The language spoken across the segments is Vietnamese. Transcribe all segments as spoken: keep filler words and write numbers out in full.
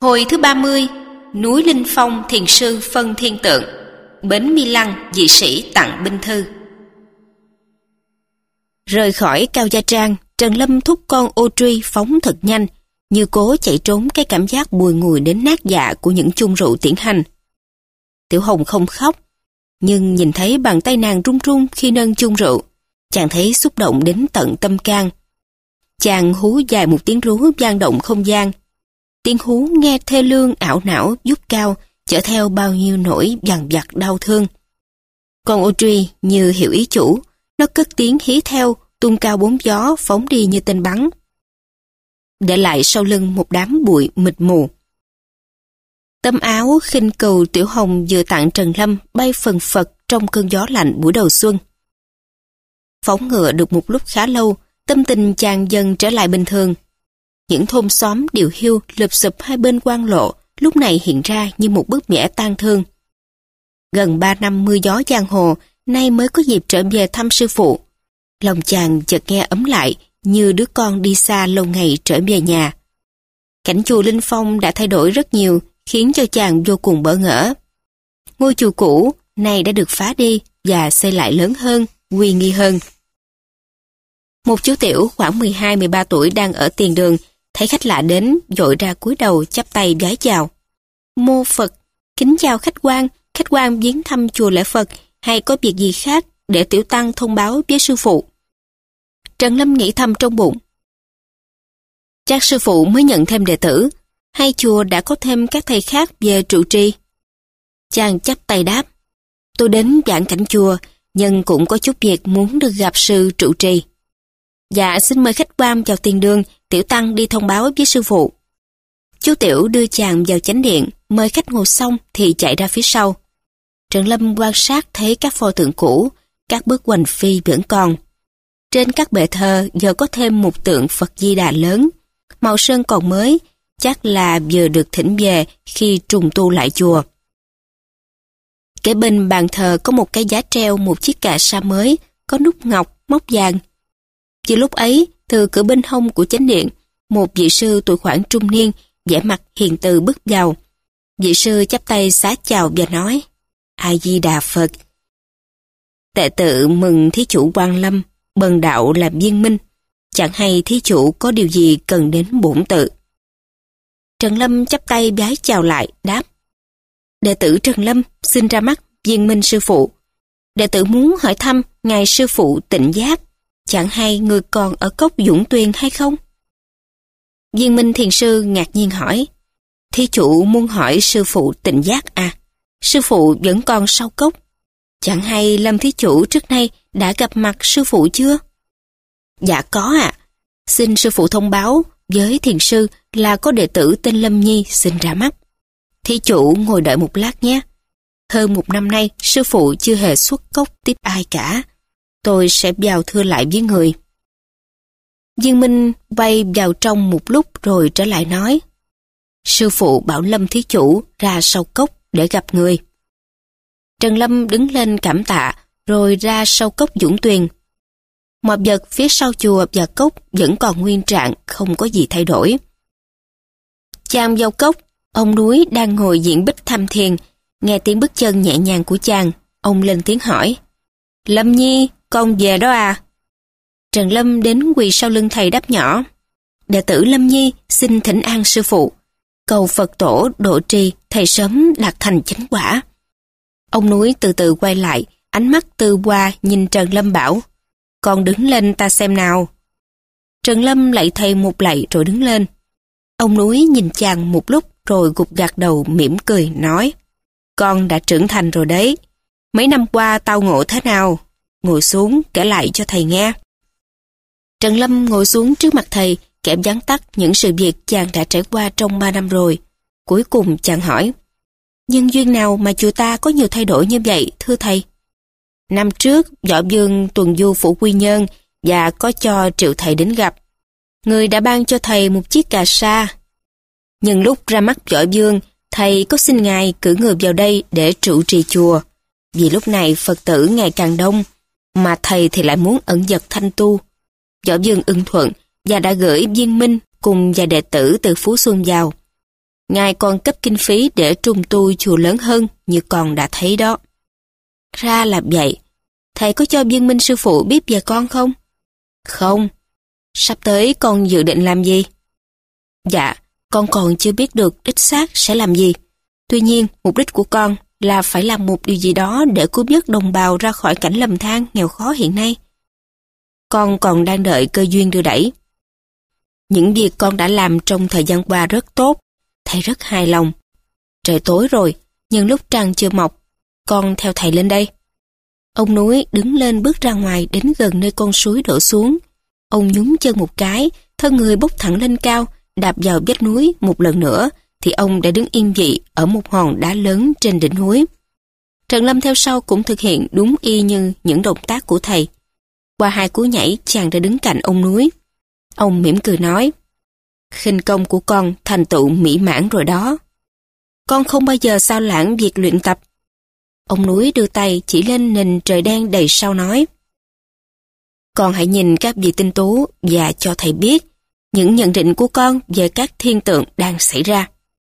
Hồi thứ ba mươi, núi Linh Phong thiền sư phân thiên tượng, bến Mi Lăng dị sĩ tặng binh thư. Rời khỏi Cao Gia Trang, Trần Lâm thúc con ô truy phóng thật nhanh, như cố chạy trốn cái cảm giác bùi ngùi đến nát dạ của những chung rượu tiễn hành. Tiểu Hồng không khóc, nhưng nhìn thấy bàn tay nàng run run khi nâng chung rượu, chàng thấy xúc động đến tận tâm can. Chàng hú dài một tiếng rú vang động không gian. Tiếng hú nghe thê lương ảo não vút cao, chở theo bao nhiêu nỗi dằn vặt đau thương. Con ô truy như hiểu ý chủ, nó cất tiếng hí theo, tung cao bốn gió phóng đi như tên bắn, để lại sau lưng một đám bụi mịt mù. Tấm áo khinh cừu Tiểu Hồng vừa tặng Trần Lâm bay phần phật trong cơn gió lạnh buổi đầu xuân. Phóng ngựa được một lúc khá lâu, tâm tình chàng dần trở lại bình thường. Những thôn xóm điều hiu lụp xụp hai bên quan lộ lúc này hiện ra như một bức vẽ tang thương. Gần ba năm mưa gió giang hồ, nay mới có dịp trở về thăm sư phụ. Lòng chàng chợt nghe ấm lại như đứa con đi xa lâu ngày trở về nhà. Cảnh chùa Linh Phong đã thay đổi rất nhiều, khiến cho chàng vô cùng bỡ ngỡ. Ngôi chùa cũ này đã được phá đi và xây lại lớn hơn, uy nghi hơn. Một chú tiểu khoảng mười hai mười ba tuổi đang ở tiền đường, thấy khách lạ đến, vội ra cúi đầu chắp tay vái chào. Mô Phật, kính chào khách quan, khách quan viếng thăm chùa lễ Phật hay có việc gì khác để tiểu tăng thông báo với sư phụ. Trần Lâm nghĩ thầm trong bụng. Chắc sư phụ mới nhận thêm đệ tử, hay chùa đã có thêm các thầy khác về trụ trì? Chàng chắp tay đáp, tôi đến giảng cảnh chùa, nhưng cũng có chút việc muốn được gặp sư trụ trì. Dạ xin mời khách quan vào tiền đường, tiểu tăng đi thông báo với sư phụ. Chú tiểu đưa chàng vào chánh điện, mời khách ngồi xong thì chạy ra phía sau. Trần Lâm quan sát thấy các pho tượng cũ, các bức hoành phi vẫn còn. Trên các bệ thờ giờ có thêm một tượng Phật Di Đà lớn, màu sơn còn mới, chắc là vừa được thỉnh về khi trùng tu lại chùa. Kế bên bàn thờ có một cái giá treo một chiếc cà sa mới, có nút ngọc, móc vàng. Vừa lúc ấy, từ cửa bên hông của chánh điện, một vị sư tuổi khoảng trung niên, vẻ mặt hiền từ bước vào. Vị sư chắp tay xá chào và nói, A Di Đà Phật. Đệ tử mừng thí chủ Quang Lâm, bần đạo là Viên Minh, chẳng hay thí chủ có điều gì cần đến bổn tự. Trần Lâm chắp tay vái chào lại, đáp, đệ tử Trần Lâm xin ra mắt Viên Minh sư phụ. Đệ tử muốn hỏi thăm ngài sư phụ Tịnh Giác, chẳng hay người còn ở cốc Dũng Tuyền hay không? Viên Minh thiền sư ngạc nhiên hỏi, thí chủ muốn hỏi sư phụ Tịnh Giác à? Sư phụ vẫn còn sau cốc. Chẳng hay Lâm thí chủ trước nay đã gặp mặt sư phụ chưa? Dạ có ạ. À. Xin sư phụ thông báo với thiền sư là có đệ tử tên Lâm Nhi xin ra mắt. Thí chủ ngồi đợi một lát nhé. Hơn một năm nay sư phụ chưa hề xuất cốc tiếp ai cả. Tôi sẽ vào thưa lại với người. Viên Minh bay vào trong một lúc rồi trở lại nói, sư phụ bảo Lâm thí chủ ra sau cốc để gặp người. Trần Lâm đứng lên cảm tạ rồi ra sau cốc Dũng Tuyền. Mọi vật phía sau chùa và cốc vẫn còn nguyên trạng, không có gì thay đổi. Chàng vào cốc, ông núi đang ngồi diễn bích tham thiền, nghe tiếng bước chân nhẹ nhàng của chàng, ông lên tiếng hỏi, Lâm Nhi, con về đó à? Trần Lâm đến quỳ sau lưng thầy đáp nhỏ, đệ tử Lâm Nhi xin thỉnh an sư phụ, cầu Phật tổ độ trì thầy sớm đạt thành chánh quả. Ông núi từ từ quay lại, ánh mắt từ qua nhìn Trần Lâm bảo, con đứng lên ta xem nào. Trần Lâm lạy thầy một lạy rồi đứng lên. Ông núi nhìn chàng một lúc rồi gục gật đầu mỉm cười nói, con đã trưởng thành rồi đấy. Mấy năm qua tao ngộ thế nào? Ngồi xuống kể lại cho thầy nghe. Trần Lâm ngồi xuống trước mặt thầy, kể vắn tắt những sự việc chàng đã trải qua trong ba năm rồi. Cuối cùng chàng hỏi, nhân duyên nào mà chùa ta có nhiều thay đổi như vậy, thưa thầy? Năm trước, Võ Vương tuần du phủ Quy Nhơn và có cho triệu thầy đến gặp. Người đã ban cho thầy một chiếc cà sa. Nhưng lúc ra mắt Võ Vương, thầy có xin ngài cử người vào đây để trụ trì chùa. Vì lúc này Phật tử ngày càng đông, mà thầy thì lại muốn ẩn dật thanh tu. Võ Vương ưng thuận và đã gửi Viên Minh cùng vài đệ tử từ Phú Xuân vào. Ngài còn cấp kinh phí để trùng tu chùa lớn hơn như con đã thấy đó. Ra là vậy. Thầy có cho Viên Minh sư phụ biết về con không? Không. Sắp tới con dự định làm gì? Dạ, con còn chưa biết được đích xác sẽ làm gì. Tuy nhiên, mục đích của con là phải làm một điều gì đó để cứu vớt đồng bào ra khỏi cảnh lầm than nghèo khó hiện nay. Con còn đang đợi cơ duyên đưa đẩy. Những việc con đã làm trong thời gian qua rất tốt, thầy rất hài lòng. Trời tối rồi, nhưng lúc trăng chưa mọc, con theo thầy lên đây. Ông núi đứng lên bước ra ngoài đến gần nơi con suối đổ xuống. Ông nhún chân một cái, thân người bốc thẳng lên cao, đạp vào vách núi một lần nữa, thì ông đã đứng yên vị ở một hòn đá lớn trên đỉnh núi. Trần Lâm theo sau cũng thực hiện đúng y như những động tác của thầy. Qua hai cú nhảy, chàng đã đứng cạnh ông núi. Ông mỉm cười nói, khinh công của con thành tựu mỹ mãn rồi đó. Con không bao giờ sao lãng việc luyện tập. Ông núi đưa tay chỉ lên nền trời đen đầy sao nói, con hãy nhìn các vị tinh tú và cho thầy biết những nhận định của con về các thiên tượng đang xảy ra.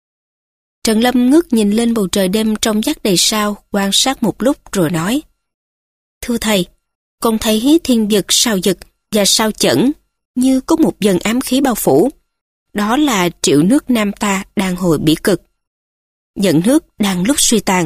Trần Lâm ngước nhìn lên bầu trời đêm trong vắt đầy sao, quan sát một lúc rồi nói, thưa thầy, con thấy thiên vực sao Dực và sao Chẩn như có một dần ám khí bao phủ. Đó là triệu nước Nam ta đang hồi bỉ cực. Dẫn nước đang lúc suy tàn.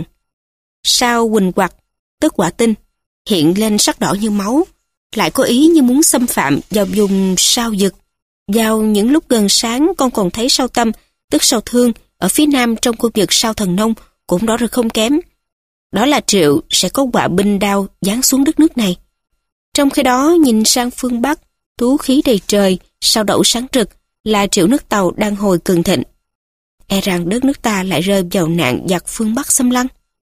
Sao Quỳnh Quặc, tức Quả Tinh, hiện lên sắc đỏ như máu, lại có ý như muốn xâm phạm vào vùng sao Dực. Vào những lúc gần sáng con còn thấy sao Tâm, tức sao Thương, ở phía nam trong khu vực sao Thần Nông cũng đỏ rực không kém. Đó là triệu sẽ có quả binh đao giáng xuống đất nước này. Trong khi đó nhìn sang phương Bắc, tú khí đầy trời, sao Đậu sáng rực, là triệu nước Tàu đang hồi cường thịnh. E rằng đất nước ta lại rơi vào nạn giặc phương Bắc xâm lăng.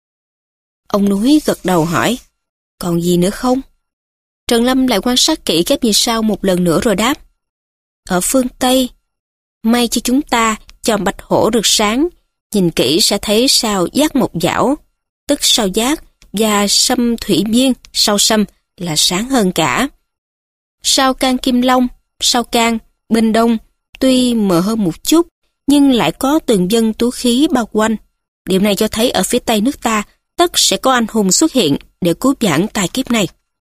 Ông núi gật đầu hỏi, còn gì nữa không? Trần Lâm lại quan sát kỹ các vì sao một lần nữa rồi đáp, ở phương Tây, may cho chúng ta chòm bạch hổ rực sáng, nhìn kỹ sẽ thấy sao Giác Mộc Dảo, tức sao Giác, và Sâm Thủy Biên, sao Sâm là sáng hơn cả. Sao Can Kim Long, sao Can, bên đông, tuy mờ hơn một chút, nhưng lại có từng vân tú khí bao quanh. Điều này cho thấy ở phía Tây nước ta, tất sẽ có anh hùng xuất hiện để cứu vãn tai kiếp này.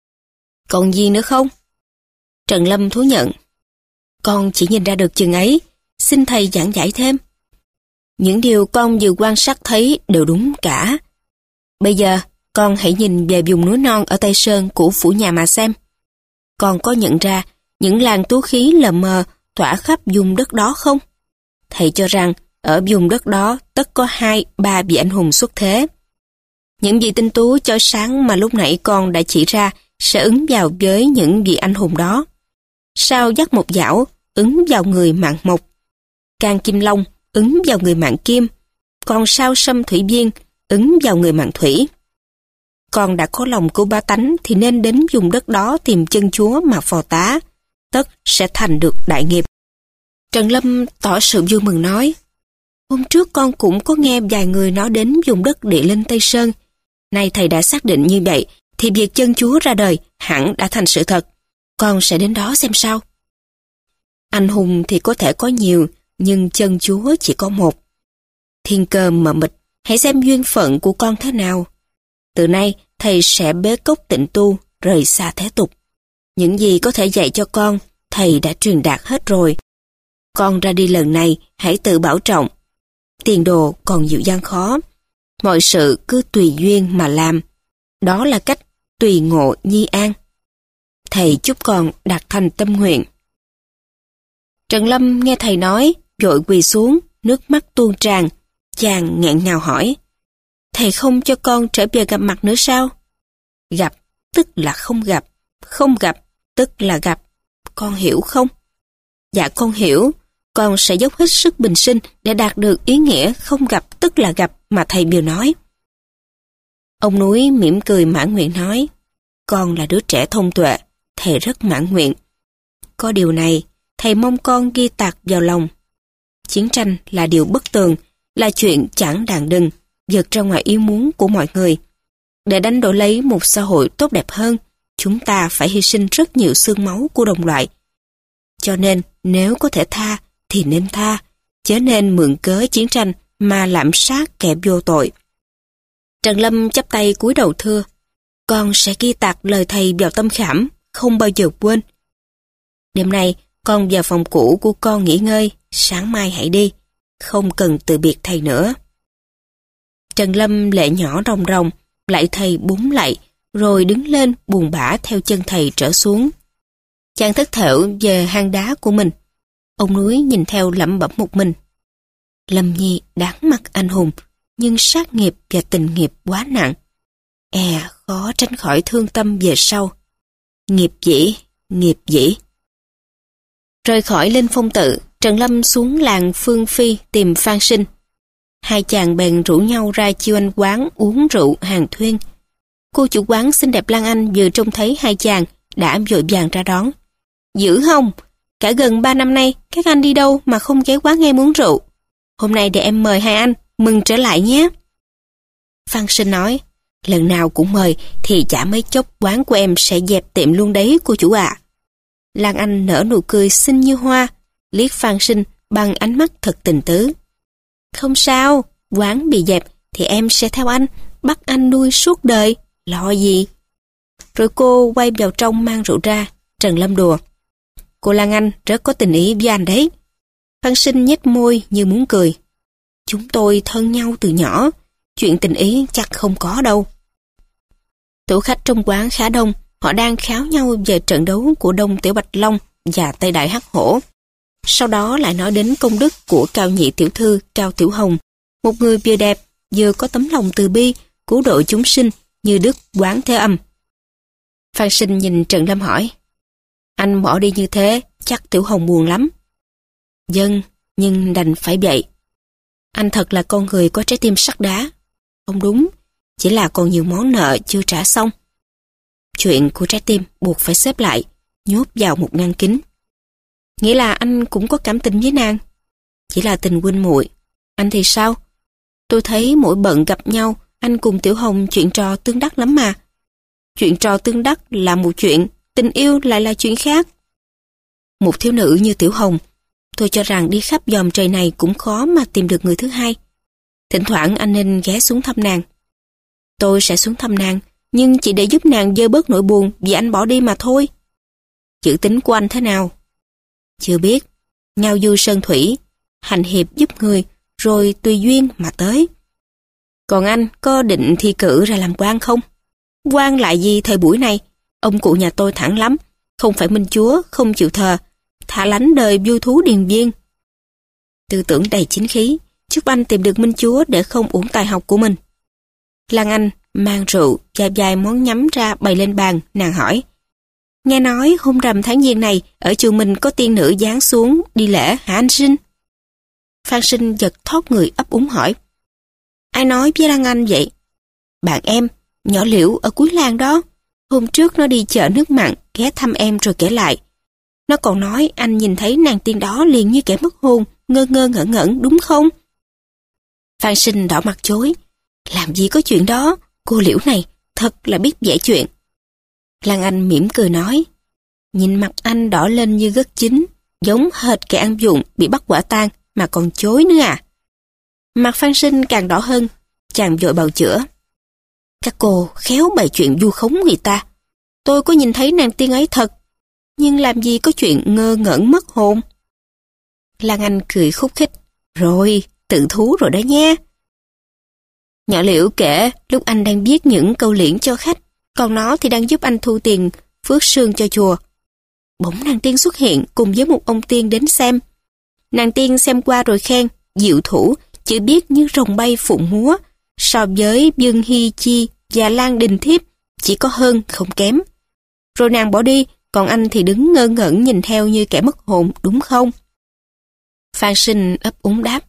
Còn gì nữa không? Trần Lâm thú nhận, con chỉ nhìn ra được chừng ấy, xin thầy giảng giải thêm. Những điều con vừa quan sát thấy đều đúng cả. Bây giờ, con hãy nhìn về vùng núi non ở Tây Sơn của phủ nhà mà xem. Con có nhận ra những làn tú khí lờ mờ tỏa khắp vùng đất đó không? Thầy cho rằng ở vùng đất đó tất có hai, ba vị anh hùng xuất thế. Những vị tinh tú chói sáng mà lúc nãy con đã chỉ ra sẽ ứng vào với những vị anh hùng đó. Sao Giác Mộc Dảo ứng vào người Mạng Mộc, Can Kim Long ứng vào người Mạng Kim, còn sao Sâm Thủy Biên ứng vào người Mạng Thủy. Con đã có lòng cứu bá tánh thì nên đến vùng đất đó tìm chân chúa mà phò tá, tất sẽ thành được đại nghiệp. Trần Lâm tỏ sự vui mừng nói, hôm trước con cũng có nghe vài người nói đến vùng đất địa linh Tây Sơn. Nay thầy đã xác định như vậy, thì việc chân chúa ra đời hẳn đã thành sự thật. Con sẽ đến đó xem sao. Anh hùng thì có thể có nhiều, nhưng chân chúa chỉ có một. Thiên cơ mờ mịt, hãy xem duyên phận của con thế nào. Từ nay, thầy sẽ bế cốc tịnh tu, rời xa thế tục. Những gì có thể dạy cho con, thầy đã truyền đạt hết rồi. Con ra đi lần này, hãy tự bảo trọng. Tiền đồ còn nhiều gian khó. Mọi sự cứ tùy duyên mà làm. Đó là cách tùy ngộ nhi an. Thầy chúc con đạt thành tâm nguyện. Trần Lâm nghe thầy nói, vội quỳ xuống, nước mắt tuôn tràn. Chàng nghẹn ngào hỏi, thầy không cho con trở về gặp mặt nữa sao? Gặp, tức là không gặp. Không gặp, tức là gặp. Con hiểu không? Dạ con hiểu. Con sẽ dốc hết sức bình sinh để đạt được ý nghĩa không gặp tức là gặp mà thầy vừa nói. Ông núi mỉm cười mãn nguyện nói, con là đứa trẻ thông tuệ, thầy rất mãn nguyện. Có điều này, thầy mong con ghi tạc vào lòng. Chiến tranh là điều bất tường, là chuyện chẳng đàn đừng, vượt ra ngoài ý muốn của mọi người. Để đánh đổi lấy một xã hội tốt đẹp hơn, chúng ta phải hy sinh rất nhiều xương máu của đồng loại. Cho nên, nếu có thể tha, thì nên tha, chớ nên mượn cớ chiến tranh mà lạm sát kẻ vô tội. Trần Lâm chắp tay cúi đầu thưa, con sẽ ghi tạc lời thầy vào tâm khảm, không bao giờ quên. Đêm nay, con vào phòng cũ của con nghỉ ngơi, sáng mai hãy đi, không cần từ biệt thầy nữa. Trần Lâm lệ nhỏ ròng ròng, lại thầy búng lại, rồi đứng lên buồn bã theo chân thầy trở xuống. Chàng thất thểu về hang đá của mình. Ông núi nhìn theo lẩm bẩm một mình. Lâm Nhi đáng mặt anh hùng, nhưng sát nghiệp và tình nghiệp quá nặng. E khó tránh khỏi thương tâm về sau. Nghiệp dĩ, nghiệp dĩ. Rời khỏi Linh Phong tự, Trần Lâm xuống làng Phương Phi tìm Phan Sinh. Hai chàng bèn rủ nhau ra chiêu anh quán uống rượu hàng thuyên. Cô chủ quán xinh đẹp Lan Anh vừa trông thấy hai chàng đã vội vàng ra đón. Dữ không? Cả gần ba năm nay các anh đi đâu mà không ghé quán em uống rượu. Hôm nay để em mời hai anh, mừng trở lại nhé. Phan Sinh nói, lần nào cũng mời thì chả mấy chốc quán của em sẽ dẹp tiệm luôn đấy cô chủ ạ. À. Lan Anh nở nụ cười xinh như hoa, liếc Phan Sinh bằng ánh mắt thật tình tứ. Không sao, quán bị dẹp thì em sẽ theo anh, bắt anh nuôi suốt đời, lo gì. Rồi cô quay vào trong mang rượu ra. Trần Lâm đùa, cô Lan Anh rất có tình ý với anh đấy. Phan Sinh nhếch môi như muốn cười. Chúng tôi thân nhau từ nhỏ, chuyện tình ý chắc không có đâu. Tủ khách trong quán khá đông, họ đang kháo nhau về trận đấu của Đông Tiểu Bạch Long và Tây Đại Hắc Hổ. Sau đó lại nói đến công đức của Cao Nhị tiểu thư Cao Tiểu Hồng, một người vừa đẹp, vừa có tấm lòng từ bi, cứu độ chúng sinh như Đức Quán Thế Âm. Phan Sinh nhìn Trần Lâm hỏi, anh bỏ đi như thế, chắc Tiểu Hồng buồn lắm. Vâng, nhưng đành phải vậy. Anh thật là con người có trái tim sắt đá. Không đúng, chỉ là còn nhiều món nợ chưa trả xong. Chuyện của trái tim buộc phải xếp lại, nhốt vào một ngăn kín. Nghĩa là anh cũng có cảm tình với nàng. Chỉ là tình huynh muội. Anh thì sao? Tôi thấy mỗi bận gặp nhau, anh cùng Tiểu Hồng chuyện trò tương đắc lắm mà. Chuyện trò tương đắc là một chuyện, tình yêu lại là chuyện khác. Một thiếu nữ như Tiểu Hồng, tôi cho rằng đi khắp dòm trời này cũng khó mà tìm được người thứ hai. Thỉnh thoảng anh nên ghé xuống thăm nàng. Tôi sẽ xuống thăm nàng, nhưng chỉ để giúp nàng vơi bớt nỗi buồn vì anh bỏ đi mà thôi. Chữ tính của anh thế nào? Chưa biết. Ngao du sơn thủy, hành hiệp giúp người, rồi tùy duyên mà tới. Còn anh có định thi cử ra làm quan không? Quan lại gì thời buổi này? Ông cụ nhà tôi thẳng lắm, không phải minh chúa, không chịu thờ, thả lánh đời vui thú điền viên. Tư tưởng đầy chính khí, chúc anh tìm được minh chúa để không uổng tài học của mình. Lan Anh mang rượu và vài món nhắm ra bày lên bàn, nàng hỏi. Nghe nói hôm rằm tháng giêng này ở chùa mình có tiên nữ giáng xuống đi lễ hả anh Sinh? Phan Sinh giật thót người ấp úng hỏi. Ai nói với Lan Anh vậy? Bạn em, nhỏ Liễu ở cuối làng đó. Hôm trước nó đi chợ nước mặn, ghé thăm em rồi kể lại. Nó còn nói anh nhìn thấy nàng tiên đó liền như kẻ mất hồn, ngơ ngơ ngẩn ngẩn đúng không? Phan Sinh đỏ mặt chối. Làm gì có chuyện đó, cô Liễu này thật là biết vẽ chuyện. Lan Anh mỉm cười nói. Nhìn mặt anh đỏ lên như gất chín, giống hệt kẻ ăn vụng bị bắt quả tang mà còn chối nữa à. Mặt Phan Sinh càng đỏ hơn, chàng vội bào chữa. Các cô khéo bày chuyện vu khống người ta. Tôi có nhìn thấy nàng tiên ấy thật, nhưng làm gì có chuyện ngơ ngẩn mất hồn. Lan Anh cười khúc khích. Rồi, tự thú rồi đó nha. Nhỏ Liễu kể lúc anh đang viết những câu liễn cho khách, còn nó thì đang giúp anh thu tiền phước sương cho chùa. Bỗng nàng tiên xuất hiện cùng với một ông tiên đến xem. Nàng tiên xem qua rồi khen, diệu thủ, chỉ biết như rồng bay phụng múa, so với Dương Hy Chi và Lan Đình Thiếp chỉ có hơn không kém. Rồi nàng bỏ đi, còn anh thì đứng ngơ ngẩn nhìn theo như kẻ mất hồn, đúng không? Phan Sinh ấp úng đáp.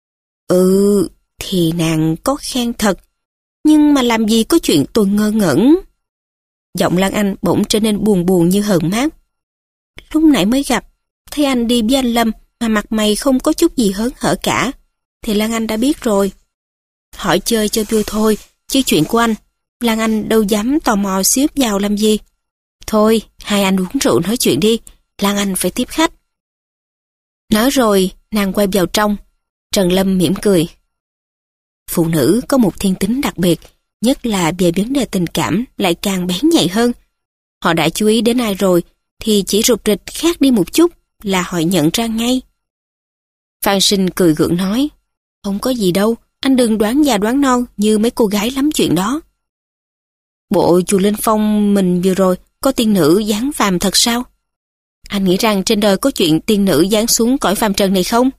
Ừ, thì nàng có khen thật, nhưng mà làm gì có chuyện tôi ngơ ngẩn. Giọng Lan Anh bỗng trở nên buồn buồn như hờn mát. Lúc nãy mới gặp, thấy anh đi với anh Lâm mà mặt mày không có chút gì hớn hở cả, thì Lan Anh đã biết rồi. Hỏi chơi cho vui thôi, chứ chuyện của anh, Lan Anh đâu dám tò mò xíu vào làm gì. Thôi, hai anh uống rượu nói chuyện đi, Lan Anh phải tiếp khách. Nói rồi, Nàng quay vào trong. Trần Lâm mỉm cười. Phụ nữ có một thiên tính đặc biệt, nhất là về vấn đề tình cảm lại càng bén nhạy hơn. Họ đã chú ý đến ai rồi, thì chỉ rụt rịch khác đi một chút là họ nhận ra ngay. Phan Sinh cười gượng nói, không có gì đâu, anh đừng đoán già đoán non như mấy cô gái lắm chuyện đó. Bộ chùa Linh Phong mình vừa rồi có tiên nữ giáng phàm thật sao? Anh nghĩ rằng trên đời có chuyện tiên nữ giáng xuống cõi phàm trần này không?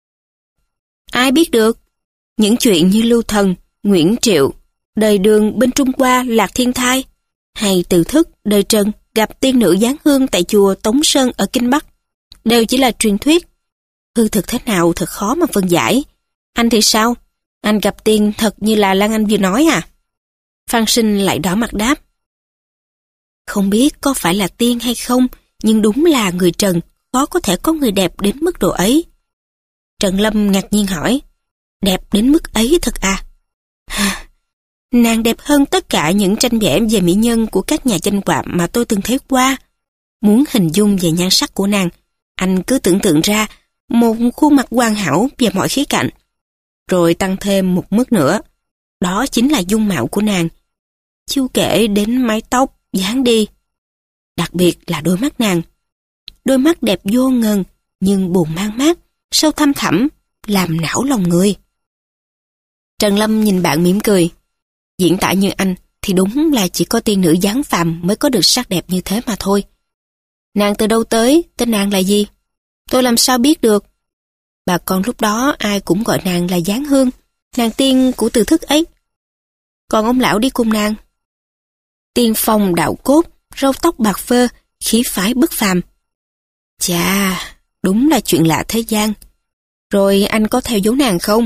Ai biết được? Những chuyện như Lưu Thần, Nguyễn Triệu, Đời Đường bên Trung Hoa Lạc Thiên Thai, hay Từ Thức, Đời Trần gặp tiên nữ giáng hương tại chùa Tống Sơn ở Kinh Bắc, đều chỉ là truyền thuyết. Hư thực thế nào thật khó mà phân giải. Anh thì sao? Anh gặp tiên thật như là Lan Anh vừa nói à? Phan Sinh lại đỏ mặt đáp. Không biết có phải là tiên hay không, nhưng đúng là người trần, khó có thể có người đẹp đến mức độ ấy. Trần Lâm ngạc nhiên hỏi, đẹp đến mức ấy thật à? Nàng đẹp hơn tất cả những tranh vẽ về mỹ nhân của các nhà tranh họa mà tôi từng thấy qua. Muốn hình dung về nhan sắc của nàng, anh cứ tưởng tượng ra một khuôn mặt hoàn hảo về mọi khía cạnh. Rồi tăng thêm một mức nữa, đó chính là dung mạo của nàng. Chưa kể đến mái tóc, dáng đi. Đặc biệt là đôi mắt nàng. Đôi mắt đẹp vô ngần, nhưng buồn mang mát, sâu thăm thẳm, làm não lòng người. Trần Lâm nhìn bạn mỉm cười. Diễn tả như anh thì đúng là chỉ có tiên nữ giáng phàm mới có được sắc đẹp như thế mà thôi. Nàng từ đâu tới, tên nàng là gì? Tôi làm sao biết được? Bà con lúc đó ai cũng gọi nàng là Giáng Hương, nàng tiên của Từ Thức ấy. Còn ông lão đi cùng nàng? Tiên phong đạo cốt, râu tóc bạc phơ, khí phái bất phàm. Chà, đúng là chuyện lạ thế gian. Rồi anh có theo dấu nàng không?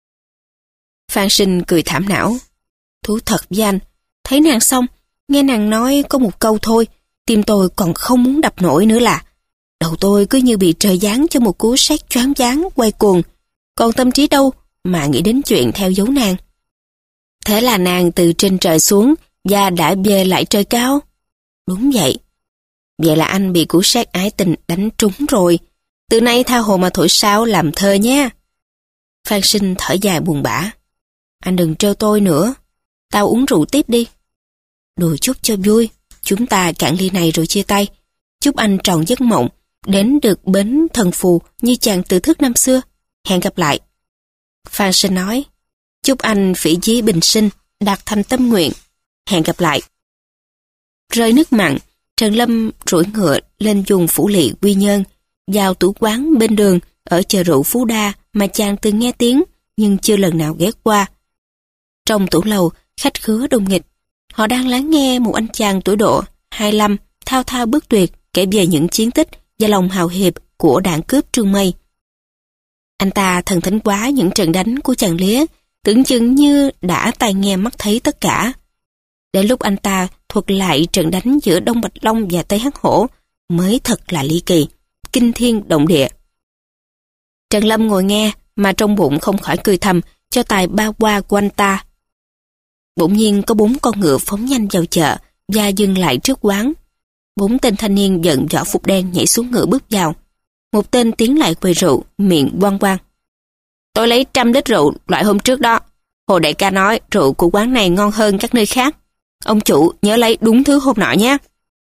Phan Sinh cười thảm não. Thú thật với anh, thấy nàng xong, nghe nàng nói có một câu thôi, tim tôi còn không muốn đập nổi nữa là. Đầu tôi cứ như bị trời giáng cho một cú sét choáng váng quay cuồng, còn tâm trí đâu mà nghĩ đến chuyện theo dấu nàng. Thế là nàng từ trên trời xuống và đã về lại trời cao. Đúng vậy. Vậy là anh bị cú sét ái tình đánh trúng rồi. Từ nay tha hồ mà thổi sáo làm thơ nhé. Phan Sinh thở dài buồn bã. Anh đừng trêu tôi nữa. Tao uống rượu tiếp đi. Đùa chút cho vui. Chúng ta cạn ly này rồi chia tay. Chúc anh tròn giấc mộng, đến được bến Thần Phù như chàng Từ Thức năm xưa. Hẹn gặp lại. Phan Sinh nói, chúc anh phỉ chí bình sinh, đạt thành tâm nguyện. Hẹn gặp lại. Rơi nước mặn, Trần Lâm rủi ngựa lên vùng Phủ Lỵ Quy Nhơn, vào tủ quán bên đường ở chợ rượu Phú Đa mà chàng từng nghe tiếng nhưng chưa lần nào ghé qua. Trong tủ lầu, khách khứa đông nghịch. Họ đang lắng nghe một anh chàng tuổi độ hai mươi lăm thao thao bất tuyệt kể về những chiến tích và lòng hào hiệp của đảng cướp Trương Mây. Anh ta thần thánh quá những trận đánh của chàng Lía, tưởng chừng như đã tai nghe mắt thấy tất cả. Đến lúc anh ta thuật lại trận đánh giữa Đông Bạch Long và Tây Hắc Hổ mới thật là ly kỳ, kinh thiên động địa. Trần Lâm ngồi nghe mà trong bụng không khỏi cười thầm cho tài ba qua của anh ta. Bỗng nhiên có bốn con ngựa phóng nhanh vào chợ và dừng lại trước quán. Bốn tên thanh niên giận võ phục đen nhảy xuống ngựa bước vào. Một tên tiến lại quầy rượu, miệng quăng quăng. Tôi lấy trăm lít rượu loại hôm trước đó. Hồ đại ca nói rượu của quán này ngon hơn các nơi khác. Ông chủ nhớ lấy đúng thứ hôm nọ nhé.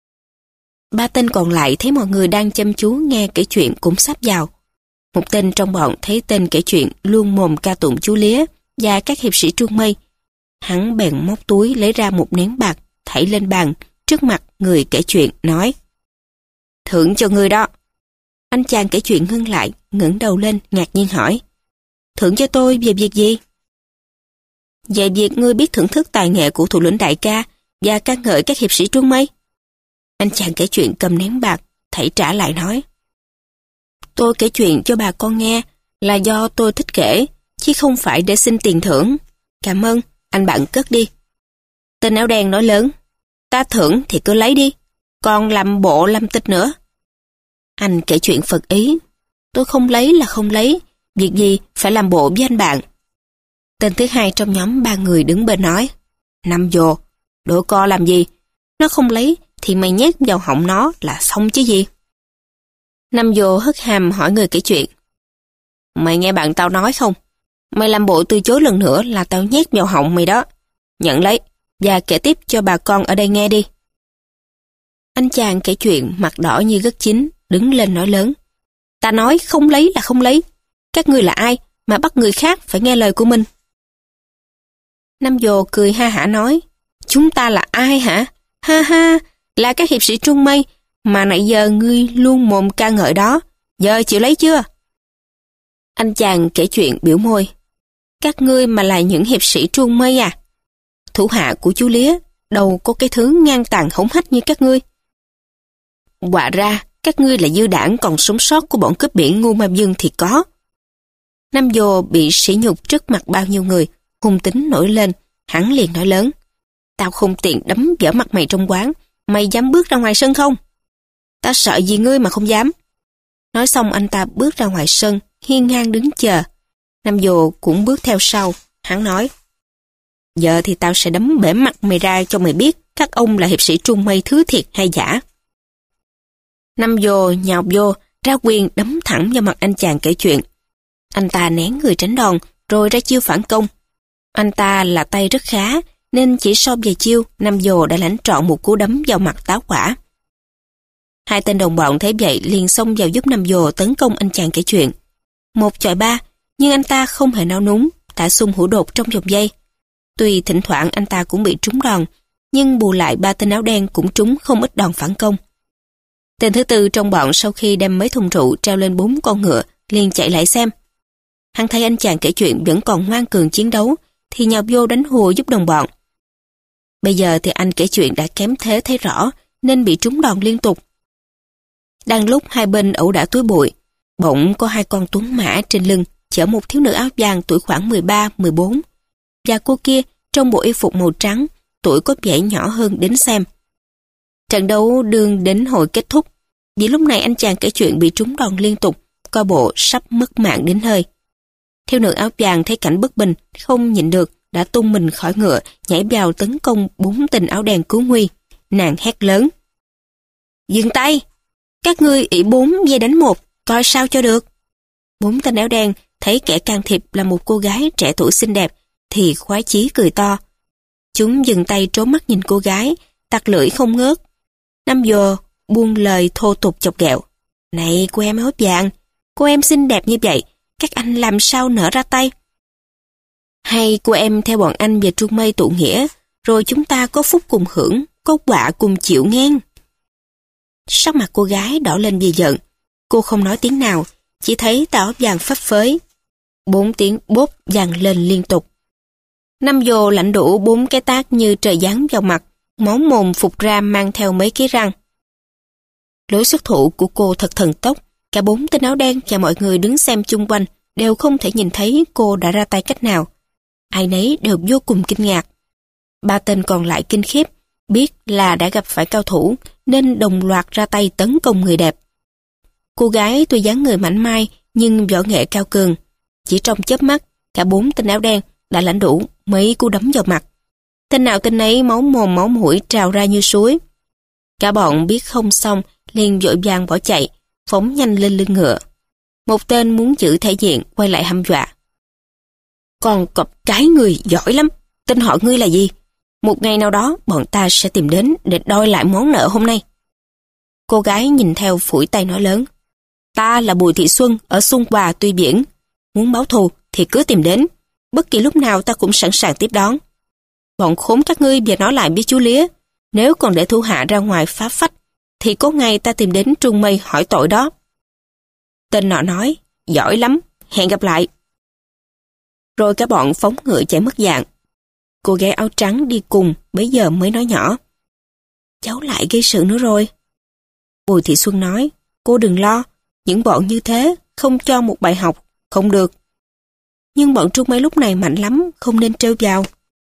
Ba tên còn lại thấy mọi người đang chăm chú nghe kể chuyện cũng sắp vào. Một tên trong bọn thấy tên kể chuyện luôn mồm ca tụng chú Lía và các hiệp sĩ Trương Mây. Hắn bèn móc túi lấy ra một nén bạc, thảy lên bàn trước mặt người kể chuyện, nói: Thưởng cho người đó. Anh chàng kể chuyện ngưng lại, ngẩng đầu lên ngạc nhiên hỏi: Thưởng cho tôi về việc gì? Về việc ngươi biết thưởng thức tài nghệ của thủ lĩnh đại ca và ca ngợi các hiệp sĩ Trương Mây. Anh chàng kể chuyện cầm nén bạc, thảy trả lại nói: Tôi kể chuyện cho bà con nghe là do tôi thích kể, chứ không phải để xin tiền thưởng. Cảm ơn, anh bạn cất đi. Tên áo đen nói lớn: Ta thưởng thì cứ lấy đi, còn làm bộ làm tịch nữa. Anh kể chuyện Phật ý: Tôi không lấy là không lấy, việc gì phải làm bộ với anh bạn. Tên thứ hai trong nhóm ba người đứng bên nói: Năm vô, đổ co làm gì? Nó không lấy thì mày nhét vào họng nó là xong chứ gì. Năm vô hất hàm hỏi người kể chuyện: Mày nghe bạn tao nói không? Mày làm bộ từ chối lần nữa là tao nhét vào họng mày đó. Nhận lấy, và kể tiếp cho bà con ở đây nghe đi. Anh chàng kể chuyện mặt đỏ như gất chín, đứng lên nói lớn. Ta nói không lấy là không lấy. Các ngươi là ai mà bắt người khác phải nghe lời của mình? Nam Dồ cười ha hả nói. Chúng ta là ai hả? Ha ha, là các hiệp sĩ Trung Mây mà nãy giờ ngươi luôn mồm ca ngợi đó. Giờ chịu lấy chưa? Anh chàng kể chuyện biểu môi. Các ngươi mà là những hiệp sĩ Trung Mây à? Thủ hạ của chú Lía đâu có cái thứ ngang tàn hống hách như các ngươi. Quả ra, các ngươi là dư đảng còn sống sót của bọn cướp biển Ngu Ma Dương thì có. Nam Dồ bị sỉ nhục trước mặt bao nhiêu người, hung tính nổi lên, hắn liền nói lớn. Tao không tiện đấm vỡ mặt mày trong quán, mày dám bước ra ngoài sân không? Ta sợ gì ngươi mà không dám. Nói xong anh ta bước ra ngoài sân, hiên ngang đứng chờ. Nam Dồ cũng bước theo sau, hắn nói. Giờ thì tao sẽ đấm bể mặt mày ra cho mày biết các ông là hiệp sĩ Trung Mây thứ thiệt hay giả. Nam Dồ nhào vô, ra quyền đấm thẳng vào mặt anh chàng kể chuyện. Anh ta nén người tránh đòn, rồi ra chiêu phản công. Anh ta là tay rất khá, nên chỉ sau vài chiêu, Nam Dồ đã lãnh trọn một cú đấm vào mặt táo quả. Hai tên đồng bọn thấy vậy liền xông vào giúp Nam Dồ tấn công anh chàng kể chuyện. Một chọi ba, nhưng anh ta không hề nao núng, tả xung hữu đột trong vòng dây. Tuy thỉnh thoảng anh ta cũng bị trúng đòn, nhưng bù lại ba tên áo đen cũng trúng không ít đòn phản công. Tên thứ tư trong bọn sau khi đem mấy thùng rượu treo lên bốn con ngựa, liền chạy lại xem. Hắn thấy anh chàng kể chuyện vẫn còn ngoan cường chiến đấu, thì nhào vô đánh hùa giúp đồng bọn. Bây giờ thì anh kể chuyện đã kém thế thấy rõ, nên bị trúng đòn liên tục. Đang lúc hai bên ẩu đả túi bụi, bỗng có hai con tuấn mã trên lưng chở một thiếu nữ áo vàng tuổi khoảng mười ba mười bốn, và cô kia trong bộ y phục màu trắng, tuổi có vẻ nhỏ hơn đến xem. Trận đấu đương đến hồi kết thúc, vì lúc này anh chàng kể chuyện bị trúng đòn liên tục, coi bộ sắp mất mạng đến nơi. Thiếu nữ áo vàng thấy cảnh bất bình, không nhịn được, đã tung mình khỏi ngựa, nhảy vào tấn công bốn tên áo đen cứu nguy. Nàng hét lớn. Dừng tay! Các ngươi ỷ bốn giây đánh một, coi sao cho được. Bốn tên áo đen thấy kẻ can thiệp là một cô gái trẻ tuổi xinh đẹp, thì khoái chí cười to. Chúng dừng tay trố mắt nhìn cô gái, tặc lưỡi không ngớt. Nam Dồ buông lời thô tục chọc ghẹo. Này cô em áo vàng, cô em xinh đẹp như vậy, các anh làm sao nỡ ra tay? Hay cô em theo bọn anh về Trung Mây tụ nghĩa, rồi chúng ta có phúc cùng hưởng, có quả cùng chịu ngang. Sắc mặt cô gái đỏ lên vì giận, cô không nói tiếng nào, chỉ thấy tà áo vàng phấp phới. Bốn tiếng bốp vang lên liên tục. Nam Dồ lãnh đủ bốn cái tát như trời giáng vào mặt, máu mồm phụt ra mang theo mấy cái răng. Lối xuất thủ của cô thật thần tốc, cả bốn tên áo đen và mọi người đứng xem chung quanh đều không thể nhìn thấy cô đã ra tay cách nào. Ai nấy đều vô cùng kinh ngạc. Ba tên còn lại kinh khiếp, biết là đã gặp phải cao thủ nên đồng loạt ra tay tấn công người đẹp. Cô gái tuy dáng người mảnh mai nhưng võ nghệ cao cường. Chỉ trong chớp mắt, cả bốn tên áo đen đã lãnh đủ mấy cú đấm vào mặt. Tên nào tên ấy máu mồm máu mũi trào ra như suối. Cả bọn biết không xong, liền vội vàng bỏ chạy, phóng nhanh lên lưng ngựa. Một tên muốn giữ thể diện, quay lại hăm dọa. Còn cọp cái người giỏi lắm, tên họ ngươi là gì? Một ngày nào đó, bọn ta sẽ tìm đến để đòi lại món nợ hôm nay. Cô gái nhìn theo phủi tay nói lớn. Ta là Bùi Thị Xuân ở Xuân Hòa Tuy Biển. Muốn báo thù thì cứ tìm đến. Bất kỳ lúc nào ta cũng sẵn sàng tiếp đón. Bọn khốn các ngươi về nói lại với chú Lía. Nếu còn để thủ hạ ra ngoài phá phách, thì có ngày ta tìm đến Trung Mây hỏi tội đó. Tên nọ nói, giỏi lắm, hẹn gặp lại. Rồi cả bọn phóng ngựa chạy mất dạng. Cô gái áo trắng đi cùng bấy giờ mới nói nhỏ. Cháu lại gây sự nữa rồi. Bùi Thị Xuân nói, cô đừng lo, những bọn như thế không cho một bài học, không được. Nhưng bọn Trung Mây lúc này mạnh lắm, không nên trêu vào.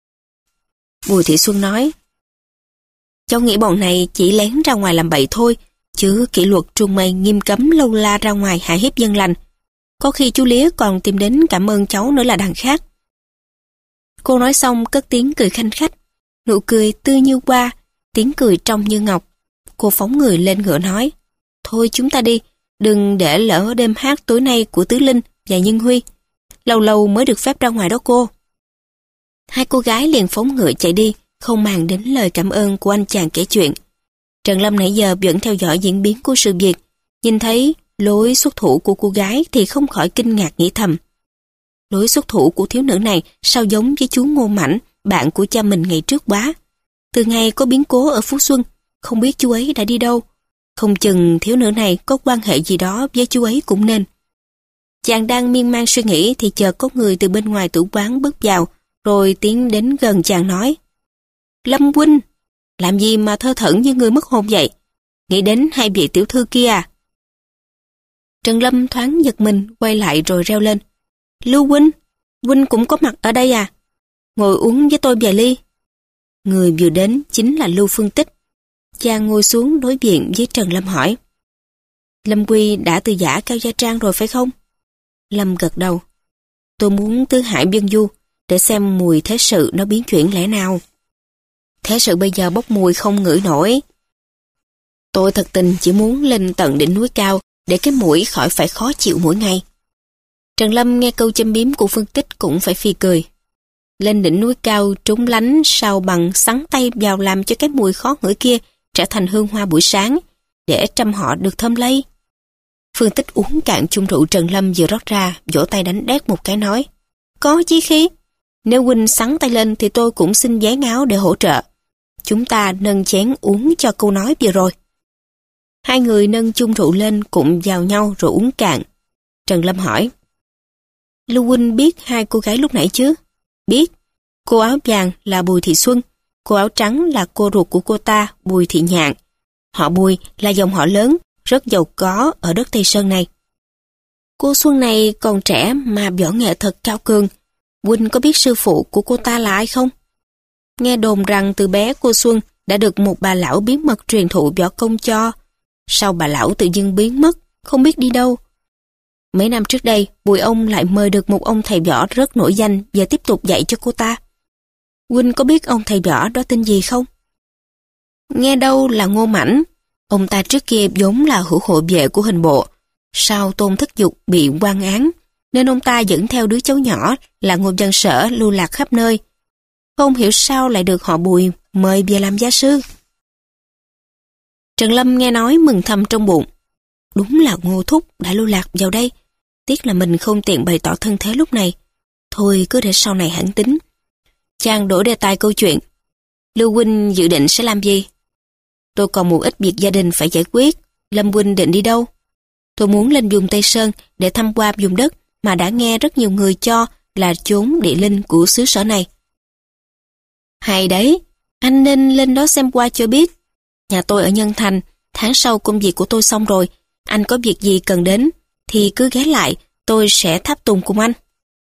Bùi Thị Xuân nói, cháu nghĩ bọn này chỉ lén ra ngoài làm bậy thôi, chứ kỷ luật Trung Mây nghiêm cấm lâu la ra ngoài hại hiếp dân lành. Có khi chú Lía còn tìm đến cảm ơn cháu nữa là đằng khác. Cô nói xong cất tiếng cười khanh khách, nụ cười tươi như hoa, tiếng cười trong như ngọc. Cô phóng người lên ngựa nói, thôi chúng ta đi, đừng để lỡ đêm hát tối nay của Tứ Linh và Nhân Huy. Lâu lâu mới được phép ra ngoài đó cô. Hai cô gái liền phóng ngựa chạy đi, không màng đến lời cảm ơn của anh chàng kể chuyện. Trần Lâm nãy giờ vẫn theo dõi diễn biến của sự việc, nhìn thấy lối xuất thủ của cô gái thì không khỏi kinh ngạc nghĩ thầm. Lối xuất thủ của thiếu nữ này sao giống với chú Ngô Mãnh, bạn của cha mình ngày trước quá. Từ ngày có biến cố ở Phú Xuân, không biết chú ấy đã đi đâu. Không chừng thiếu nữ này có quan hệ gì đó với chú ấy cũng nên. Chàng đang miên man suy nghĩ thì chợt có người từ bên ngoài tử quán bước vào, rồi tiến đến gần chàng nói: Lâm huynh, làm gì mà thơ thẩn như người mất hồn vậy? Nghĩ đến hai vị tiểu thư kia à? Trần Lâm thoáng giật mình, quay lại rồi reo lên: Lưu huynh, huynh cũng có mặt ở đây à? Ngồi uống với tôi vài ly. Người vừa đến chính là Lưu Phương Tích. Chàng ngồi xuống đối diện với Trần Lâm hỏi: Lâm Quy đã từ giã Cao Gia Trang rồi phải không? Lâm gật đầu. Tôi muốn tứ hải biên du để xem mùi thế sự nó biến chuyển lẽ nào. Thế sự bây giờ bốc mùi không ngửi nổi. Tôi thật tình chỉ muốn lên tận đỉnh núi cao để cái mũi khỏi phải khó chịu mỗi ngày. Trần Lâm nghe câu châm biếm của Phương Tích cũng phải phì cười. Lên đỉnh núi cao trốn lánh sao bằng sắn tay vào làm cho cái mùi khó ngửi kia trở thành hương hoa buổi sáng, để trăm họ được thơm lây. Phương Tích uống cạn chung rượu Trần Lâm vừa rót ra, vỗ tay đánh đét một cái nói: Có chí khí. Nếu huynh sắn tay lên thì tôi cũng xin giấy ngáo để hỗ trợ. Chúng ta nâng chén uống cho câu nói vừa rồi. Hai người nâng chung rượu lên cũng vào nhau rồi uống cạn. Trần Lâm hỏi: Lưu huynh biết hai cô gái lúc nãy chứ? Biết. Cô áo vàng là Bùi Thị Xuân, cô áo trắng là cô ruột của cô ta, Bùi Thị Nhạn. Họ Bùi là dòng họ lớn, rất giàu có ở đất Tây Sơn này. Cô Xuân này còn trẻ mà võ nghệ thật cao cường. Huynh có biết sư phụ của cô ta là ai không? Nghe đồn rằng từ bé cô Xuân đã được một bà lão bí mật truyền thụ võ công cho. Sau bà lão tự dưng biến mất, không biết đi đâu. Mấy năm trước đây, Bùi ông lại mời được một ông thầy võ rất nổi danh và tiếp tục dạy cho cô ta. Huynh có biết ông thầy võ đó tên gì không? Nghe đâu là Ngô Mãnh. Ông ta trước kia vốn là hữu hộ vệ của hình bộ. Sau Tôn Thất Dục bị oan án, nên ông ta dẫn theo đứa cháu nhỏ là Ngô Văn Sở lưu lạc khắp nơi. Không hiểu sao lại được họ Bùi mời về làm gia sư. Trần Lâm nghe nói mừng thầm trong bụng. Đúng là Ngô Thúc đã lưu lạc vào đây. Tiếc là mình không tiện bày tỏ thân thế lúc này. Thôi cứ để sau này hẳn tính. Chàng đổi đề tài câu chuyện. Lưu huynh dự định sẽ làm gì? Tôi còn một ít việc gia đình phải giải quyết. Lâm huynh định đi đâu? Tôi muốn lên vùng Tây Sơn để thăm qua vùng đất mà đã nghe rất nhiều người cho là chốn địa linh của xứ sở này. Hay đấy, anh nên lên đó xem qua cho biết. Nhà tôi ở Nhân Thành, tháng sau công việc của tôi xong rồi, anh có việc gì cần đến thì cứ ghé lại, tôi sẽ tháp tùng cùng anh.